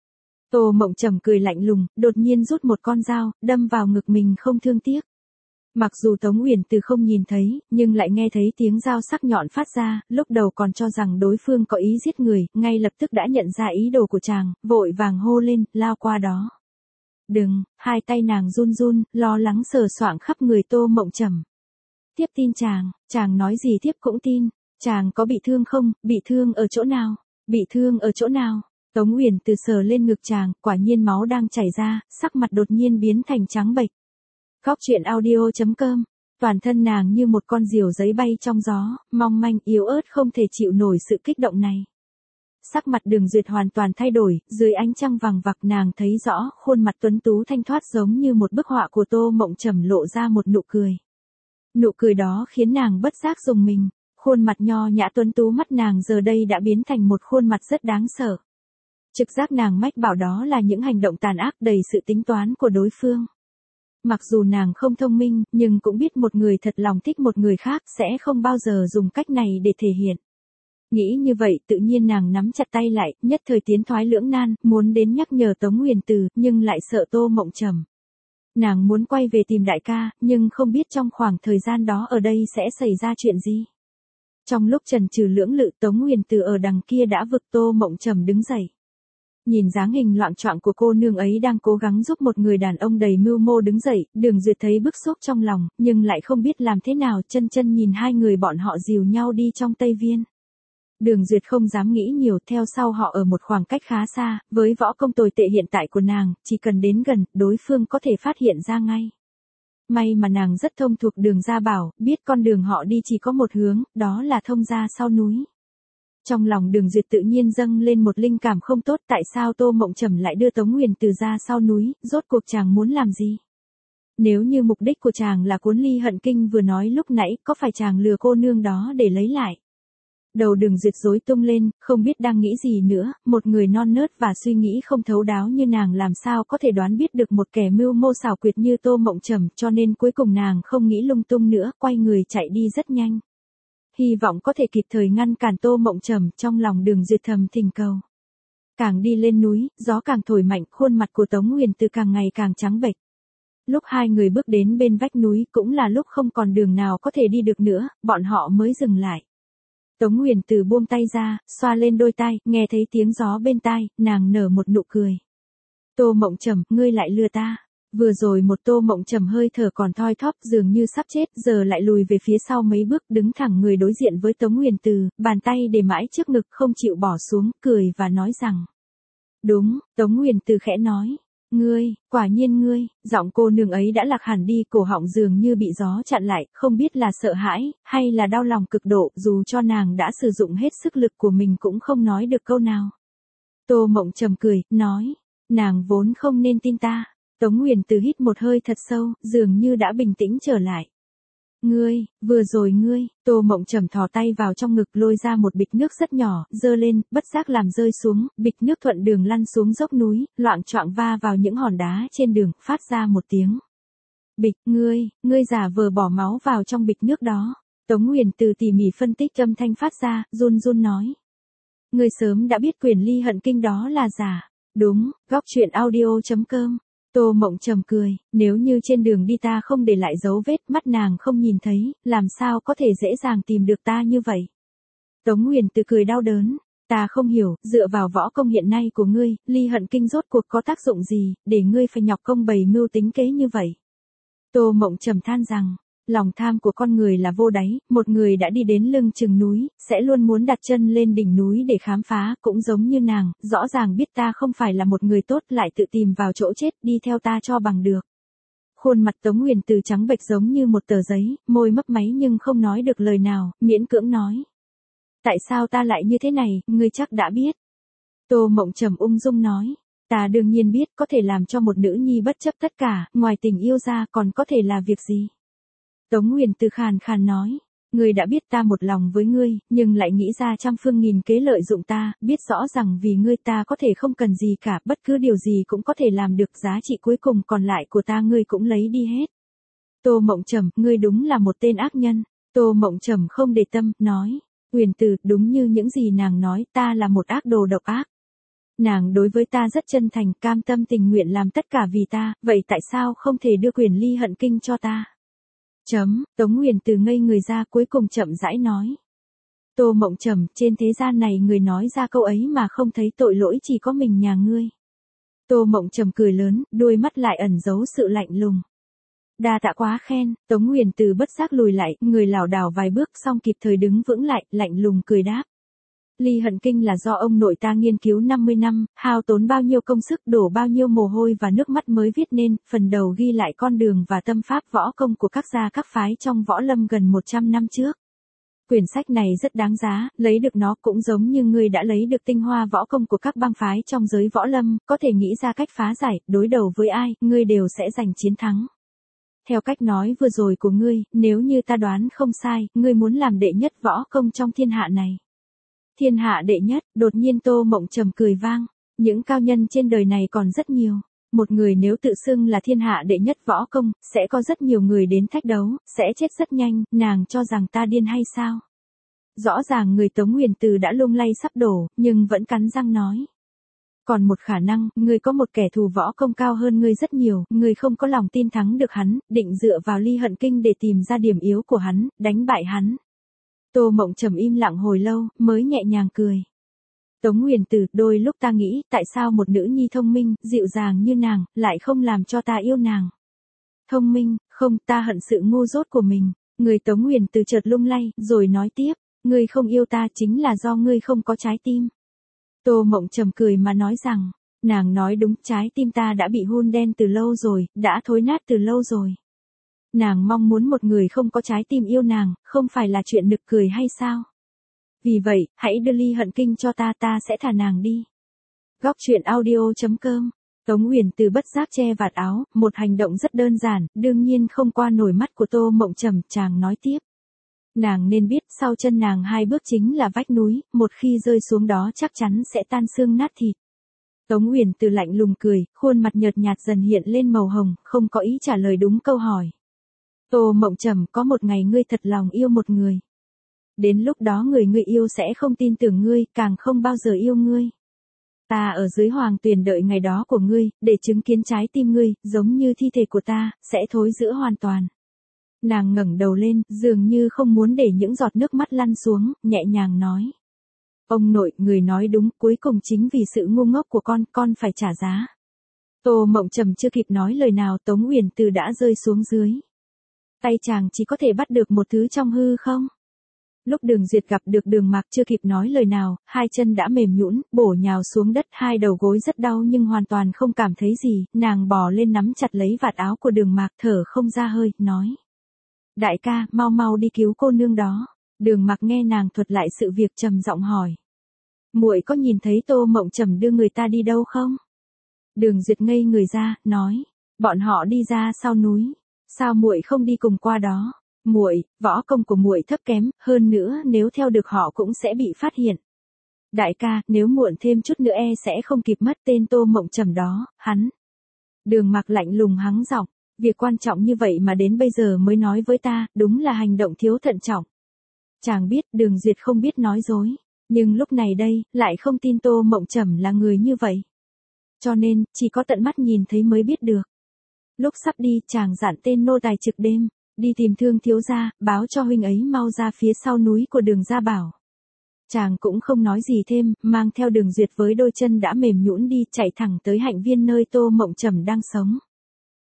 Tô Mộng Trầm cười lạnh lùng, đột nhiên rút một con dao, đâm vào ngực mình không thương tiếc. Mặc dù Tống Uyển Từ không nhìn thấy, nhưng lại nghe thấy tiếng dao sắc nhọn phát ra, lúc đầu còn cho rằng đối phương có ý giết người, ngay lập tức đã nhận ra ý đồ của chàng, vội vàng hô lên, lao qua đó. Đừng, hai tay nàng run run, lo lắng sờ soạng khắp người Tô Mộng Trầm. Tiếp tin chàng nói gì tiếp cũng tin, chàng có bị thương không, bị thương ở chỗ nào, bị thương ở chỗ nào? Tống Uyển Từ sờ lên ngực chàng, quả nhiên máu đang chảy ra, sắc mặt đột nhiên biến thành trắng bệch. Góc truyện audio.com, toàn thân nàng như một con diều giấy bay trong gió, mong manh, yếu ớt không thể chịu nổi sự kích động này. Sắc mặt Đường Duyệt hoàn toàn thay đổi, dưới ánh trăng vàng vặc nàng thấy rõ, khuôn mặt tuấn tú thanh thoát giống như một bức họa của Tô Mộng Trầm lộ ra một nụ cười. Nụ cười đó khiến nàng bất giác rùng mình, khuôn mặt nho nhã tuấn tú mắt nàng giờ đây đã biến thành một khuôn mặt rất đáng sợ. Trực giác nàng mách bảo đó là những hành động tàn ác đầy sự tính toán của đối phương. Mặc dù nàng không thông minh, nhưng cũng biết một người thật lòng thích một người khác sẽ không bao giờ dùng cách này để thể hiện. Nghĩ như vậy tự nhiên nàng nắm chặt tay lại, nhất thời tiến thoái lưỡng nan, muốn đến nhắc nhở Tống Uyển Từ, nhưng lại sợ Tô Mộng Trầm. Nàng muốn quay về tìm đại ca, nhưng không biết trong khoảng thời gian đó ở đây sẽ xảy ra chuyện gì. Trong lúc chần chừ lưỡng lự, Tống Uyển Từ ở đằng kia đã vực Tô Mộng Trầm đứng dậy. Nhìn dáng hình loạng choạng của cô nương ấy đang cố gắng giúp một người đàn ông đầy mưu mô đứng dậy, Đường Duyệt thấy bức xúc trong lòng, nhưng lại không biết làm thế nào, chân nhìn hai người bọn họ dìu nhau đi trong Tây Viên. Đường Duyệt không dám nghĩ nhiều, theo sau họ ở một khoảng cách khá xa, với võ công tồi tệ hiện tại của nàng, chỉ cần đến gần, đối phương có thể phát hiện ra ngay. May mà nàng rất thông thuộc đường Gia Bảo, biết con đường họ đi chỉ có một hướng, đó là thông ra sau núi. Trong lòng Đường Duyệt tự nhiên dâng lên một linh cảm không tốt, tại sao Tô Mộng Trầm lại đưa Tống Uyển Từ ra sau núi, rốt cuộc chàng muốn làm gì? Nếu như mục đích của chàng là cuốn ly hận kinh vừa nói lúc nãy, có phải chàng lừa cô nương đó để lấy lại? Đầu Đường Duyệt rối tung lên, không biết đang nghĩ gì nữa, một người non nớt và suy nghĩ không thấu đáo như nàng làm sao có thể đoán biết được một kẻ mưu mô xảo quyệt như Tô Mộng Trầm, cho nên cuối cùng nàng không nghĩ lung tung nữa, quay người chạy đi rất nhanh. Hy vọng có thể kịp thời ngăn cản Tô Mộng Trầm, trong lòng Đường Duyệt thầm thỉnh cầu. Càng đi lên núi, gió càng thổi mạnh, khuôn mặt của Tống Uyển Từ càng ngày càng trắng bệch. Lúc hai người bước đến bên vách núi cũng là lúc không còn đường nào có thể đi được nữa, bọn họ mới dừng lại. Tống Uyển Từ buông tay ra, xoa lên đôi tai, nghe thấy tiếng gió bên tai, nàng nở một nụ cười. Tô Mộng Trầm, ngươi lại lừa ta. Vừa rồi một Tô Mộng Trầm hơi thở còn thoi thóp dường như sắp chết, giờ lại lùi về phía sau mấy bước, đứng thẳng người đối diện với Tống Uyển Từ, bàn tay để mãi trước ngực không chịu bỏ xuống, cười và nói rằng. Đúng, Tống Uyển Từ khẽ nói. Ngươi, quả nhiên ngươi, giọng cô nương ấy đã lạc hẳn đi, cổ họng dường như bị gió chặn lại, không biết là sợ hãi, hay là đau lòng cực độ, dù cho nàng đã sử dụng hết sức lực của mình cũng không nói được câu nào. Tô Mộng Trầm cười, nói, nàng vốn không nên tin ta. Tống Uyển Từ hít một hơi thật sâu, dường như đã bình tĩnh trở lại. Ngươi, vừa rồi ngươi, Tô Mộng Trầm thò tay vào trong ngực lôi ra một bịch nước rất nhỏ, dơ lên, bất giác làm rơi xuống, bịch nước thuận đường lăn xuống dốc núi, loạng choạng va vào những hòn đá trên đường, phát ra một tiếng. Bịch, ngươi giả vờ bỏ máu vào trong bịch nước đó. Tống Uyển Từ tỉ mỉ phân tích âm thanh phát ra, run run nói. Ngươi sớm đã biết quyển ly hận kinh đó là giả. Đúng, góc truyện audio.com. Tô Mộng Trầm cười, nếu như trên đường đi ta không để lại dấu vết, mắt nàng không nhìn thấy, làm sao có thể dễ dàng tìm được ta như vậy. Tống Uyển Từ cười đau đớn, ta không hiểu, dựa vào võ công hiện nay của ngươi, ly hận kinh rốt cuộc có tác dụng gì, để ngươi phải nhọc công bày mưu tính kế như vậy. Tô Mộng Trầm than rằng, Lòng tham của con người là vô đáy, một người đã đi đến lưng chừng núi, sẽ luôn muốn đặt chân lên đỉnh núi để khám phá, cũng giống như nàng, rõ ràng biết ta không phải là một người tốt lại tự tìm vào chỗ chết, đi theo ta cho bằng được. Khuôn mặt Tống Huyền Từ trắng bệch giống như một tờ giấy, môi mấp máy nhưng không nói được lời nào, miễn cưỡng nói. Tại sao ta lại như thế này, ngươi chắc đã biết. Tô Mộng Trầm ung dung nói. Ta đương nhiên biết, có thể làm cho một nữ nhi bất chấp tất cả, ngoài tình yêu ra còn có thể là việc gì. Tống Huyền Từ khàn khàn nói. Ngươi đã biết ta một lòng với ngươi, nhưng lại nghĩ ra trăm phương nghìn kế lợi dụng ta, biết rõ rằng vì ngươi ta có thể không cần gì cả, bất cứ điều gì cũng có thể làm được, giá trị cuối cùng còn lại của ta ngươi cũng lấy đi hết. Tô Mộng Trầm, ngươi đúng là một tên ác nhân. Tô Mộng Trầm không để tâm, nói. Huyền Từ, đúng như những gì nàng nói, ta là một ác đồ độc ác. Nàng đối với ta rất chân thành, cam tâm tình nguyện làm tất cả vì ta, vậy tại sao không thể đưa quyền ly hận kinh cho ta? Tống Huyền Từ ngây người ra, cuối cùng chậm rãi nói. Tô Mộng Trầm, trên thế gian này người nói ra câu ấy mà không thấy tội lỗi chỉ có mình nhà ngươi. Tô Mộng Trầm cười lớn, đôi mắt lại ẩn giấu sự lạnh lùng. Đa tạ quá khen, Tống Huyền Từ bất giác lùi lại, người lảo đảo vài bước xong kịp thời đứng vững lại, lạnh lùng cười đáp. Ly hận kinh là do ông nội ta nghiên cứu 50 năm, hao tốn bao nhiêu công sức, đổ bao nhiêu mồ hôi và nước mắt mới viết nên, phần đầu ghi lại con đường và tâm pháp võ công của các gia các phái trong võ lâm gần 100 năm trước. Quyển sách này rất đáng giá, lấy được nó cũng giống như ngươi đã lấy được tinh hoa võ công của các bang phái trong giới võ lâm, có thể nghĩ ra cách phá giải, đối đầu với ai, ngươi đều sẽ giành chiến thắng. Theo cách nói vừa rồi của ngươi, nếu như ta đoán không sai, ngươi muốn làm đệ nhất võ công trong thiên hạ này. Thiên hạ đệ nhất, đột nhiên Tô Mộng Trầm cười vang. Những cao nhân trên đời này còn rất nhiều. Một người nếu tự xưng là thiên hạ đệ nhất võ công, sẽ có rất nhiều người đến thách đấu, sẽ chết rất nhanh, nàng cho rằng ta điên hay sao? Rõ ràng người Tống Huyền Từ đã lung lay sắp đổ, nhưng vẫn cắn răng nói. Còn một khả năng, ngươi có một kẻ thù võ công cao hơn ngươi rất nhiều, ngươi không có lòng tin thắng được hắn, định dựa vào ly hận kinh để tìm ra điểm yếu của hắn, đánh bại hắn. Tô Mộng Trầm im lặng hồi lâu, mới nhẹ nhàng cười. Tống Huyền Từ, đôi lúc ta nghĩ, tại sao một nữ nhi thông minh, dịu dàng như nàng, lại không làm cho ta yêu nàng. Thông minh, không, ta hận sự ngu dốt của mình. Người Tống Huyền Từ chợt lung lay, rồi nói tiếp, ngươi không yêu ta chính là do ngươi không có trái tim. Tô Mộng Trầm cười mà nói rằng, nàng nói đúng, trái tim ta đã bị hun đen từ lâu rồi, đã thối nát từ lâu rồi. Nàng mong muốn một người không có trái tim yêu nàng, không phải là chuyện nực cười hay sao? Vì vậy, hãy đưa ly hận kinh cho ta, ta sẽ thả nàng đi. Góc truyện audio.com. Tống Huyền Từ bất giác che vạt áo, một hành động rất đơn giản, đương nhiên không qua nổi mắt của Tô Mộng Trầm, chàng nói tiếp. Nàng nên biết, sau chân nàng 2 bước chính là vách núi, một khi rơi xuống đó chắc chắn sẽ tan xương nát thịt. Tống Huyền Từ lạnh lùng cười, khuôn mặt nhợt nhạt dần hiện lên màu hồng, không có ý trả lời đúng câu hỏi. Tô Mộng Trầm, có một ngày ngươi thật lòng yêu một người. Đến lúc đó người ngươi yêu sẽ không tin tưởng ngươi, càng không bao giờ yêu ngươi. Ta ở dưới hoàng tuyền đợi ngày đó của ngươi, để chứng kiến trái tim ngươi, giống như thi thể của ta, sẽ thối rữa hoàn toàn. Nàng ngẩng đầu lên, dường như không muốn để những giọt nước mắt lăn xuống, nhẹ nhàng nói. Ông nội, người nói đúng, cuối cùng chính vì sự ngu ngốc của con phải trả giá. Tô Mộng Trầm chưa kịp nói lời nào, Tống Huyền Từ đã rơi xuống dưới. Tay chàng chỉ có thể bắt được một thứ trong hư không? Lúc Đường Duyệt gặp được Đường Mạc chưa kịp nói lời nào, 2 chân đã mềm nhũn, bổ nhào xuống đất, 2 đầu gối rất đau nhưng hoàn toàn không cảm thấy gì, nàng bò lên nắm chặt lấy vạt áo của Đường Mạc, thở không ra hơi, nói. Đại ca, mau mau đi cứu cô nương đó. Đường Mạc nghe nàng thuật lại sự việc trầm giọng hỏi. Muội có nhìn thấy Tô Mộng Trầm đưa người ta đi đâu không? Đường Duyệt ngây người ra, nói. Bọn họ đi ra sau núi. Sao muội không đi cùng qua đó? Muội, võ công của muội thấp kém, hơn nữa nếu theo được họ cũng sẽ bị phát hiện. Đại ca, nếu muộn thêm chút nữa sẽ không kịp mất tên Tô Mộng Trầm đó, hắn. Đường Mạc lạnh lùng hắng giọng, việc quan trọng như vậy mà đến bây giờ mới nói với ta, đúng là hành động thiếu thận trọng. Chàng biết, Đường Duyệt không biết nói dối, nhưng lúc này đây, lại không tin Tô Mộng Trầm là người như vậy. Cho nên, chỉ có tận mắt nhìn thấy mới biết được. Lúc sắp đi, chàng dặn tên nô tài trực đêm, đi tìm Thương thiếu gia, báo cho huynh ấy mau ra phía sau núi của Đường Gia Bảo. Chàng cũng không nói gì thêm, mang theo Đường Duyệt với đôi chân đã mềm nhũn đi, chạy thẳng tới hạnh viên nơi Tô Mộng Trầm đang sống.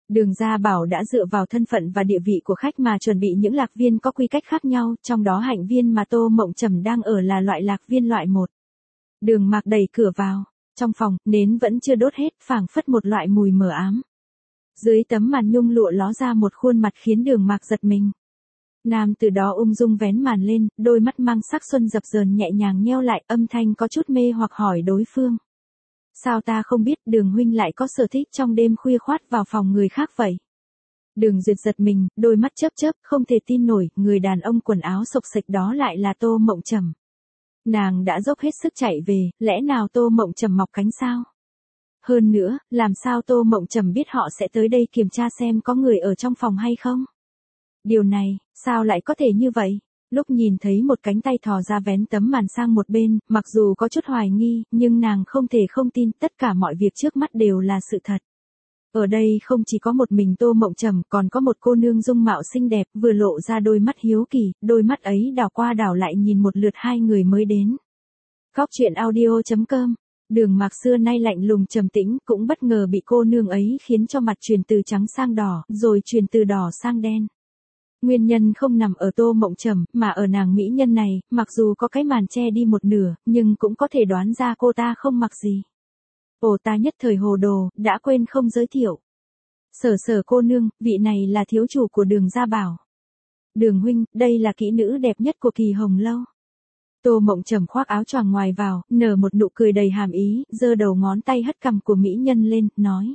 Đường Gia Bảo đã dựa vào thân phận và địa vị của khách mà chuẩn bị những lạc viên có quy cách khác nhau, trong đó hạnh viên mà Tô Mộng Trầm đang ở là loại lạc viên loại 1. Đường Mạc đẩy cửa vào, trong phòng, nến vẫn chưa đốt hết, phảng phất một loại mùi mờ ám. Dưới tấm màn nhung lụa ló ra một khuôn mặt khiến Đường Mạc giật mình. Nam từ đó ung dung vén màn lên, đôi mắt mang sắc xuân dập dờn nhẹ nhàng nheo lại, âm thanh có chút mê hoặc hỏi đối phương. Sao ta không biết Đường huynh lại có sở thích trong đêm khuya khoát vào phòng người khác vậy? Đường Duyệt giật mình, đôi mắt chớp chớp, không thể tin nổi, người đàn ông quần áo xộc xệch đó lại là Tô Mộng Trầm. Nàng đã dốc hết sức chạy về, lẽ nào Tô Mộng Trầm mọc cánh sao? Hơn nữa, làm sao Tô Mộng Trầm biết họ sẽ tới đây kiểm tra xem có người ở trong phòng hay không? Điều này, sao lại có thể như vậy? Lúc nhìn thấy một cánh tay thò ra vén tấm màn sang một bên, mặc dù có chút hoài nghi, nhưng nàng không thể không tin tất cả mọi việc trước mắt đều là sự thật. Ở đây không chỉ có một mình Tô Mộng Trầm, còn có một cô nương dung mạo xinh đẹp, vừa lộ ra đôi mắt hiếu kỳ, đôi mắt ấy đảo qua đảo lại nhìn một lượt hai người mới đến. Góc truyện audio.com. Đường Mạc xưa nay lạnh lùng trầm tĩnh, cũng bất ngờ bị cô nương ấy khiến cho mặt chuyển từ trắng sang đỏ, rồi chuyển từ đỏ sang đen. Nguyên nhân không nằm ở Tô Mộng Trầm, mà ở nàng mỹ nhân này, mặc dù có cái màn che đi một nửa, nhưng cũng có thể đoán ra cô ta không mặc gì. Ồ, ta nhất thời hồ đồ, đã quên không giới thiệu. Sở cô nương, vị này là thiếu chủ của Đường Gia Bảo. Đường huynh, đây là kỹ nữ đẹp nhất của Kỳ Hồng Lâu. Tô Mộng Trầm khoác áo choàng ngoài vào, nở một nụ cười đầy hàm ý, giơ đầu ngón tay hất cằm của mỹ nhân lên, nói.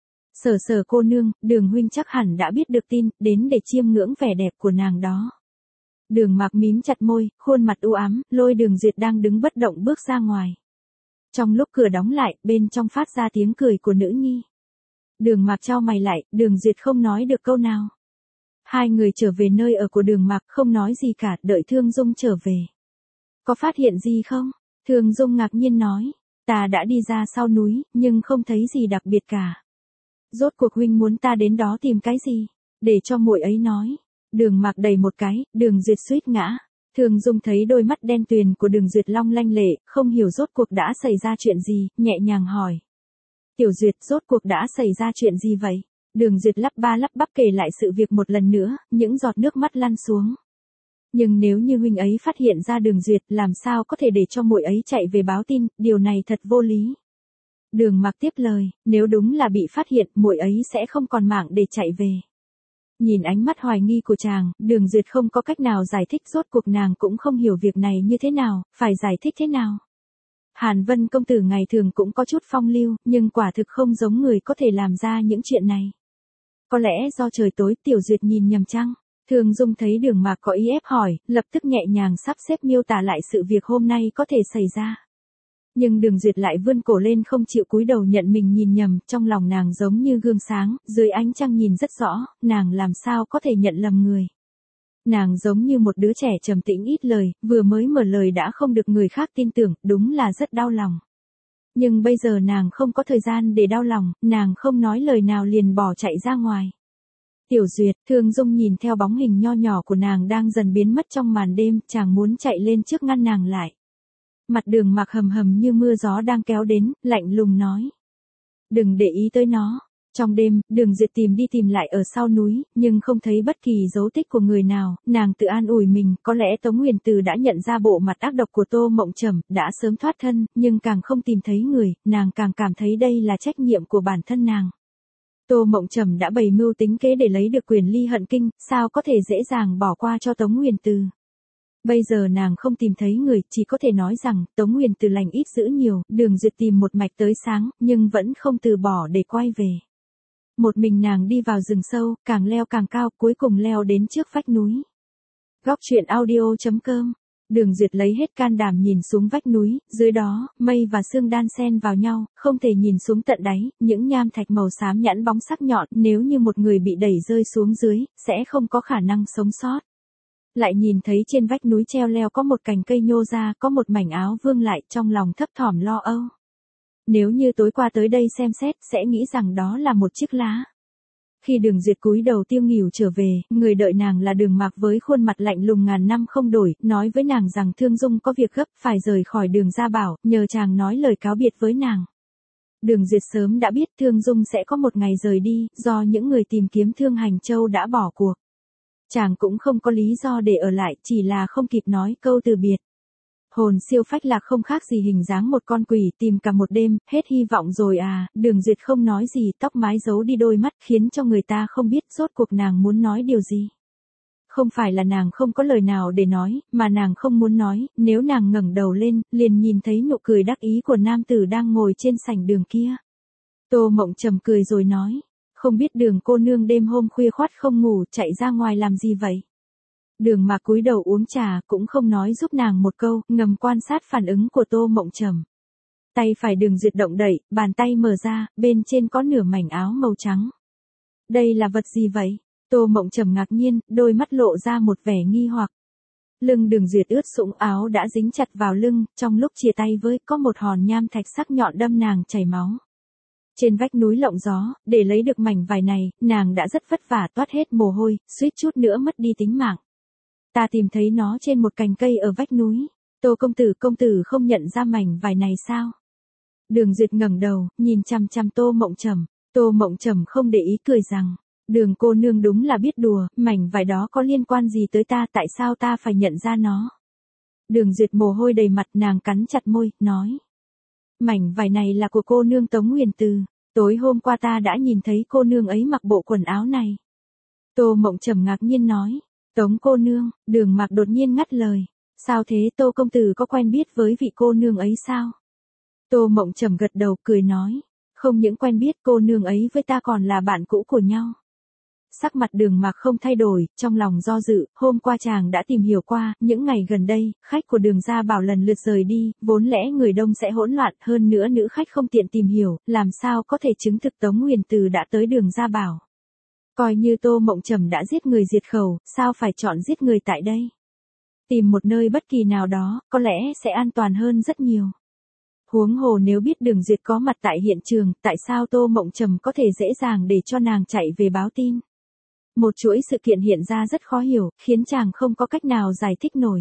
Sở cô nương, Đường huynh chắc hẳn đã biết được tin, đến để chiêm ngưỡng vẻ đẹp của nàng đó. Đường Mạc mím chặt môi, khuôn mặt u ám, lôi Đường Duyệt đang đứng bất động bước ra ngoài. Trong lúc cửa đóng lại, bên trong phát ra tiếng cười của nữ nhi. Đường Mạc chau mày lại, Đường Duyệt không nói được câu nào. Hai người trở về nơi ở của Đường Mạc, không nói gì cả, đợi Thương Dung trở về. Có phát hiện gì không? Thương Dung ngạc nhiên nói, ta đã đi ra sau núi, nhưng không thấy gì đặc biệt cả. Rốt cuộc huynh muốn ta đến đó tìm cái gì? Để cho muội ấy nói. Đường Mạc đẩy một cái, Đường Duyệt suýt ngã. Thương Dung thấy đôi mắt đen tuyền của Đường Duyệt long lanh lệ, không hiểu rốt cuộc đã xảy ra chuyện gì, nhẹ nhàng hỏi. Tiểu Duyệt, rốt cuộc đã xảy ra chuyện gì vậy? Đường Duyệt lắp ba lắp bắp kể lại sự việc một lần nữa, những giọt nước mắt lăn xuống. Nhưng nếu như huynh ấy phát hiện ra Đường Duyệt, làm sao có thể để cho muội ấy chạy về báo tin, điều này thật vô lý. Đường Mạc tiếp lời, nếu đúng là bị phát hiện, muội ấy sẽ không còn mạng để chạy về. Nhìn ánh mắt hoài nghi của chàng, Đường Duyệt không có cách nào giải thích, rốt cuộc nàng cũng không hiểu việc này như thế nào, phải giải thích thế nào. Hàn Vân công tử ngày thường cũng có chút phong lưu, nhưng quả thực không giống người có thể làm ra những chuyện này. Có lẽ do trời tối, Tiểu Duyệt nhìn nhầm chăng? Thương Dung thấy Đường Mạc có ý ép hỏi, lập tức nhẹ nhàng sắp xếp miêu tả lại sự việc hôm nay có thể xảy ra. Nhưng Đường Duyệt lại vươn cổ lên không chịu cúi đầu nhận mình nhìn nhầm, trong lòng nàng giống như gương sáng, dưới ánh trăng nhìn rất rõ, nàng làm sao có thể nhận lầm người. Nàng giống như một đứa trẻ trầm tĩnh ít lời, vừa mới mở lời đã không được người khác tin tưởng, đúng là rất đau lòng. Nhưng bây giờ nàng không có thời gian để đau lòng, nàng không nói lời nào liền bỏ chạy ra ngoài. Tiểu Duyệt, Thương Dung nhìn theo bóng hình nho nhỏ của nàng đang dần biến mất trong màn đêm, chàng muốn chạy lên trước ngăn nàng lại. Mặt Đường Mạc hầm hầm như mưa gió đang kéo đến, lạnh lùng nói. Đừng để ý tới nó. Trong đêm, Đường Duyệt tìm đi tìm lại ở sau núi, nhưng không thấy bất kỳ dấu tích của người nào, nàng tự an ủi mình, có lẽ Tống Huyền Từ đã nhận ra bộ mặt ác độc của Tô Mộng Trầm, đã sớm thoát thân, nhưng càng không tìm thấy người, nàng càng cảm thấy đây là trách nhiệm của bản thân nàng. Tô Mộng Trầm đã bày mưu tính kế để lấy được quyền ly hận kinh, sao có thể dễ dàng bỏ qua cho Tống Huyền Từ. Bây giờ nàng không tìm thấy người, chỉ có thể nói rằng, Tống Huyền Từ lành ít dữ nhiều, Đường Duyệt tìm một mạch tới sáng, nhưng vẫn không từ bỏ để quay về. Một mình nàng đi vào rừng sâu, càng leo càng cao, cuối cùng leo đến trước vách núi. Góc truyện audio.com. Đường Duyệt lấy hết can đảm nhìn xuống vách núi, dưới đó, mây và sương đan xen vào nhau, không thể nhìn xuống tận đáy, những nham thạch màu xám nhẵn bóng sắc nhọn, nếu như một người bị đẩy rơi xuống dưới, sẽ không có khả năng sống sót. Lại nhìn thấy trên vách núi treo leo có một cành cây nhô ra, có một mảnh áo vương lại, trong lòng thấp thỏm lo âu. Nếu như tối qua tới đây xem xét, sẽ nghĩ rằng đó là một chiếc lá. Khi Đường Duyệt cúi đầu tiêu nghỉu trở về, người đợi nàng là Đường Mạc với khuôn mặt lạnh lùng ngàn năm không đổi, nói với nàng rằng Thương Dung có việc gấp, phải rời khỏi Đường Gia Bảo, nhờ chàng nói lời cáo biệt với nàng. Đường Duyệt sớm đã biết Thương Dung sẽ có một ngày rời đi, do những người tìm kiếm Thương Hành Châu đã bỏ cuộc. Chàng cũng không có lý do để ở lại, chỉ là không kịp nói câu từ biệt. Hồn siêu phách lạc không khác gì hình dáng một con quỷ tìm cả một đêm, hết hy vọng rồi à, Đường Duyệt không nói gì, tóc mái giấu đi đôi mắt khiến cho người ta không biết rốt cuộc nàng muốn nói điều gì. Không phải là nàng không có lời nào để nói, mà nàng không muốn nói, nếu nàng ngẩng đầu lên, liền nhìn thấy nụ cười đắc ý của nam tử đang ngồi trên sảnh đường kia. Tô Mộng Trầm cười rồi nói, không biết Đường cô nương đêm hôm khuya khoắt không ngủ, chạy ra ngoài làm gì vậy? Đường Mạc cúi đầu uống trà, cũng không nói giúp nàng một câu, ngầm quan sát phản ứng của Tô Mộng Trầm. Tay phải Đường Duyệt động đậy, bàn tay mở ra, bên trên có nửa mảnh áo màu trắng. Đây là vật gì vậy? Tô Mộng Trầm ngạc nhiên, đôi mắt lộ ra một vẻ nghi hoặc. Lưng Đường Duyệt ướt sũng, áo đã dính chặt vào lưng, trong lúc chia tay với có một hòn nham thạch sắc nhọn đâm nàng chảy máu. Trên vách núi lộng gió, để lấy được mảnh vải này, nàng đã rất vất vả toát hết mồ hôi, suýt chút nữa mất đi tính mạng. Ta tìm thấy nó trên một cành cây ở vách núi. Tô công tử không nhận ra mảnh vải này sao? Đường Duyệt ngẩng đầu, nhìn chằm chằm Tô Mộng Trầm. Tô Mộng Trầm không để ý cười rằng, Đường cô nương đúng là biết đùa, mảnh vải đó có liên quan gì tới ta, tại sao ta phải nhận ra nó? Đường Duyệt mồ hôi đầy mặt, nàng cắn chặt môi, nói. Mảnh vải này là của cô nương Tống Huyền Từ, tối hôm qua ta đã nhìn thấy cô nương ấy mặc bộ quần áo này. Tô Mộng Trầm ngạc nhiên nói, Tống cô nương, Đường Mạc đột nhiên ngắt lời, sao thế, Tô công tử có quen biết với vị cô nương ấy sao? Tô Mộng Trầm gật đầu cười nói, không những quen biết, cô nương ấy với ta còn là bạn cũ của nhau. Sắc mặt Đường Mạc không thay đổi, trong lòng do dự, hôm qua chàng đã tìm hiểu qua, những ngày gần đây, khách của Đường gia bảo lần lượt rời đi, vốn lẽ người đông sẽ hỗn loạn, hơn nữa nữ khách không tiện tìm hiểu, làm sao có thể chứng thực Tống Huyền Từ đã tới Đường gia bảo. Coi như Tô Mộng Trầm đã giết người diệt khẩu, sao phải chọn giết người tại đây? Tìm một nơi bất kỳ nào đó, có lẽ sẽ an toàn hơn rất nhiều. Huống hồ nếu biết Đường Duyệt có mặt tại hiện trường, tại sao Tô Mộng Trầm có thể dễ dàng để cho nàng chạy về báo tin? Một chuỗi sự kiện hiện ra rất khó hiểu, khiến chàng không có cách nào giải thích nổi.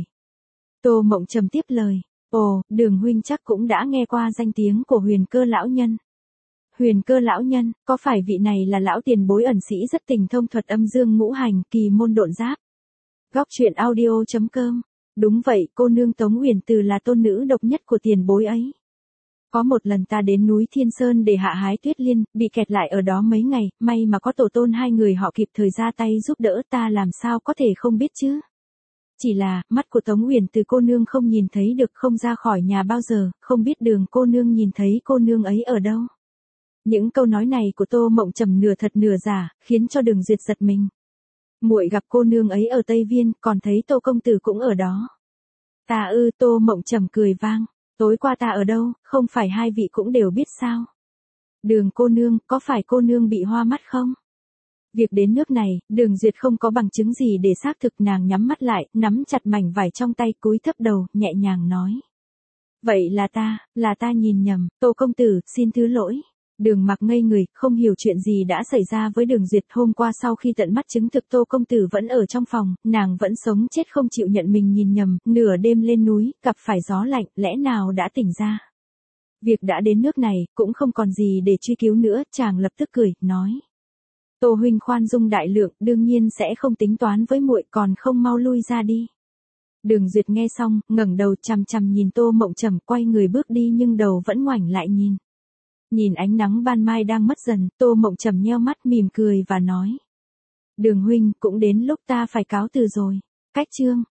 Tô Mộng Trầm tiếp lời, ồ, Đường huynh chắc cũng đã nghe qua danh tiếng của Huyền Cơ lão nhân. Huyền Cơ lão nhân, có phải vị này là lão tiền bối ẩn sĩ rất tình thông thuật âm dương ngũ hành, kỳ môn độn giáp? Góc truyện audio.com. Đúng vậy, cô nương Tống Huyền Từ là tôn nữ độc nhất của tiền bối ấy. Có một lần ta đến núi Thiên Sơn để hạ hái tuyết liên, bị kẹt lại ở đó mấy ngày, may mà có tổ tôn hai người họ kịp thời ra tay giúp đỡ, ta làm sao có thể không biết chứ. Chỉ là, mắt của Tống Huyền Từ cô nương không nhìn thấy được, không ra khỏi nhà bao giờ, không biết Đường cô nương nhìn thấy cô nương ấy ở đâu. Những câu nói này của Tô Mộng Trầm nửa thật nửa giả, khiến cho Đường Duyệt giật mình. Muội gặp cô nương ấy ở Tây Viên, còn thấy Tô công tử cũng ở đó. Ta ư, Tô Mộng Trầm cười vang. Tối qua ta ở đâu, không phải hai vị cũng đều biết sao? Đường cô nương, có phải cô nương bị hoa mắt không? Việc đến nước này, Đường Duyệt không có bằng chứng gì để xác thực, nàng nhắm mắt lại, nắm chặt mảnh vải trong tay, cúi thấp đầu, nhẹ nhàng nói. Vậy là ta nhìn nhầm, Tô công tử, xin thứ lỗi. Đường Mạc ngây người, không hiểu chuyện gì đã xảy ra với Đường Duyệt. Hôm qua sau khi tận mắt chứng thực Tô công tử vẫn ở trong phòng, nàng vẫn sống chết không chịu nhận mình nhìn nhầm, nửa đêm lên núi, gặp phải gió lạnh, lẽ nào đã tỉnh ra. Việc đã đến nước này, cũng không còn gì để truy cứu nữa, chàng lập tức cười, nói. Tô huynh khoan dung đại lượng, đương nhiên sẽ không tính toán với muội, còn không mau lui ra đi. Đường Duyệt nghe xong, ngẩng đầu chằm chằm nhìn Tô Mộng Trầm, quay người bước đi nhưng đầu vẫn ngoảnh lại nhìn. Nhìn ánh nắng ban mai đang mất dần, Tô Mộng Trầm nheo mắt mỉm cười và nói. Đường huynh, cũng đến lúc ta phải cáo từ rồi. Cách chương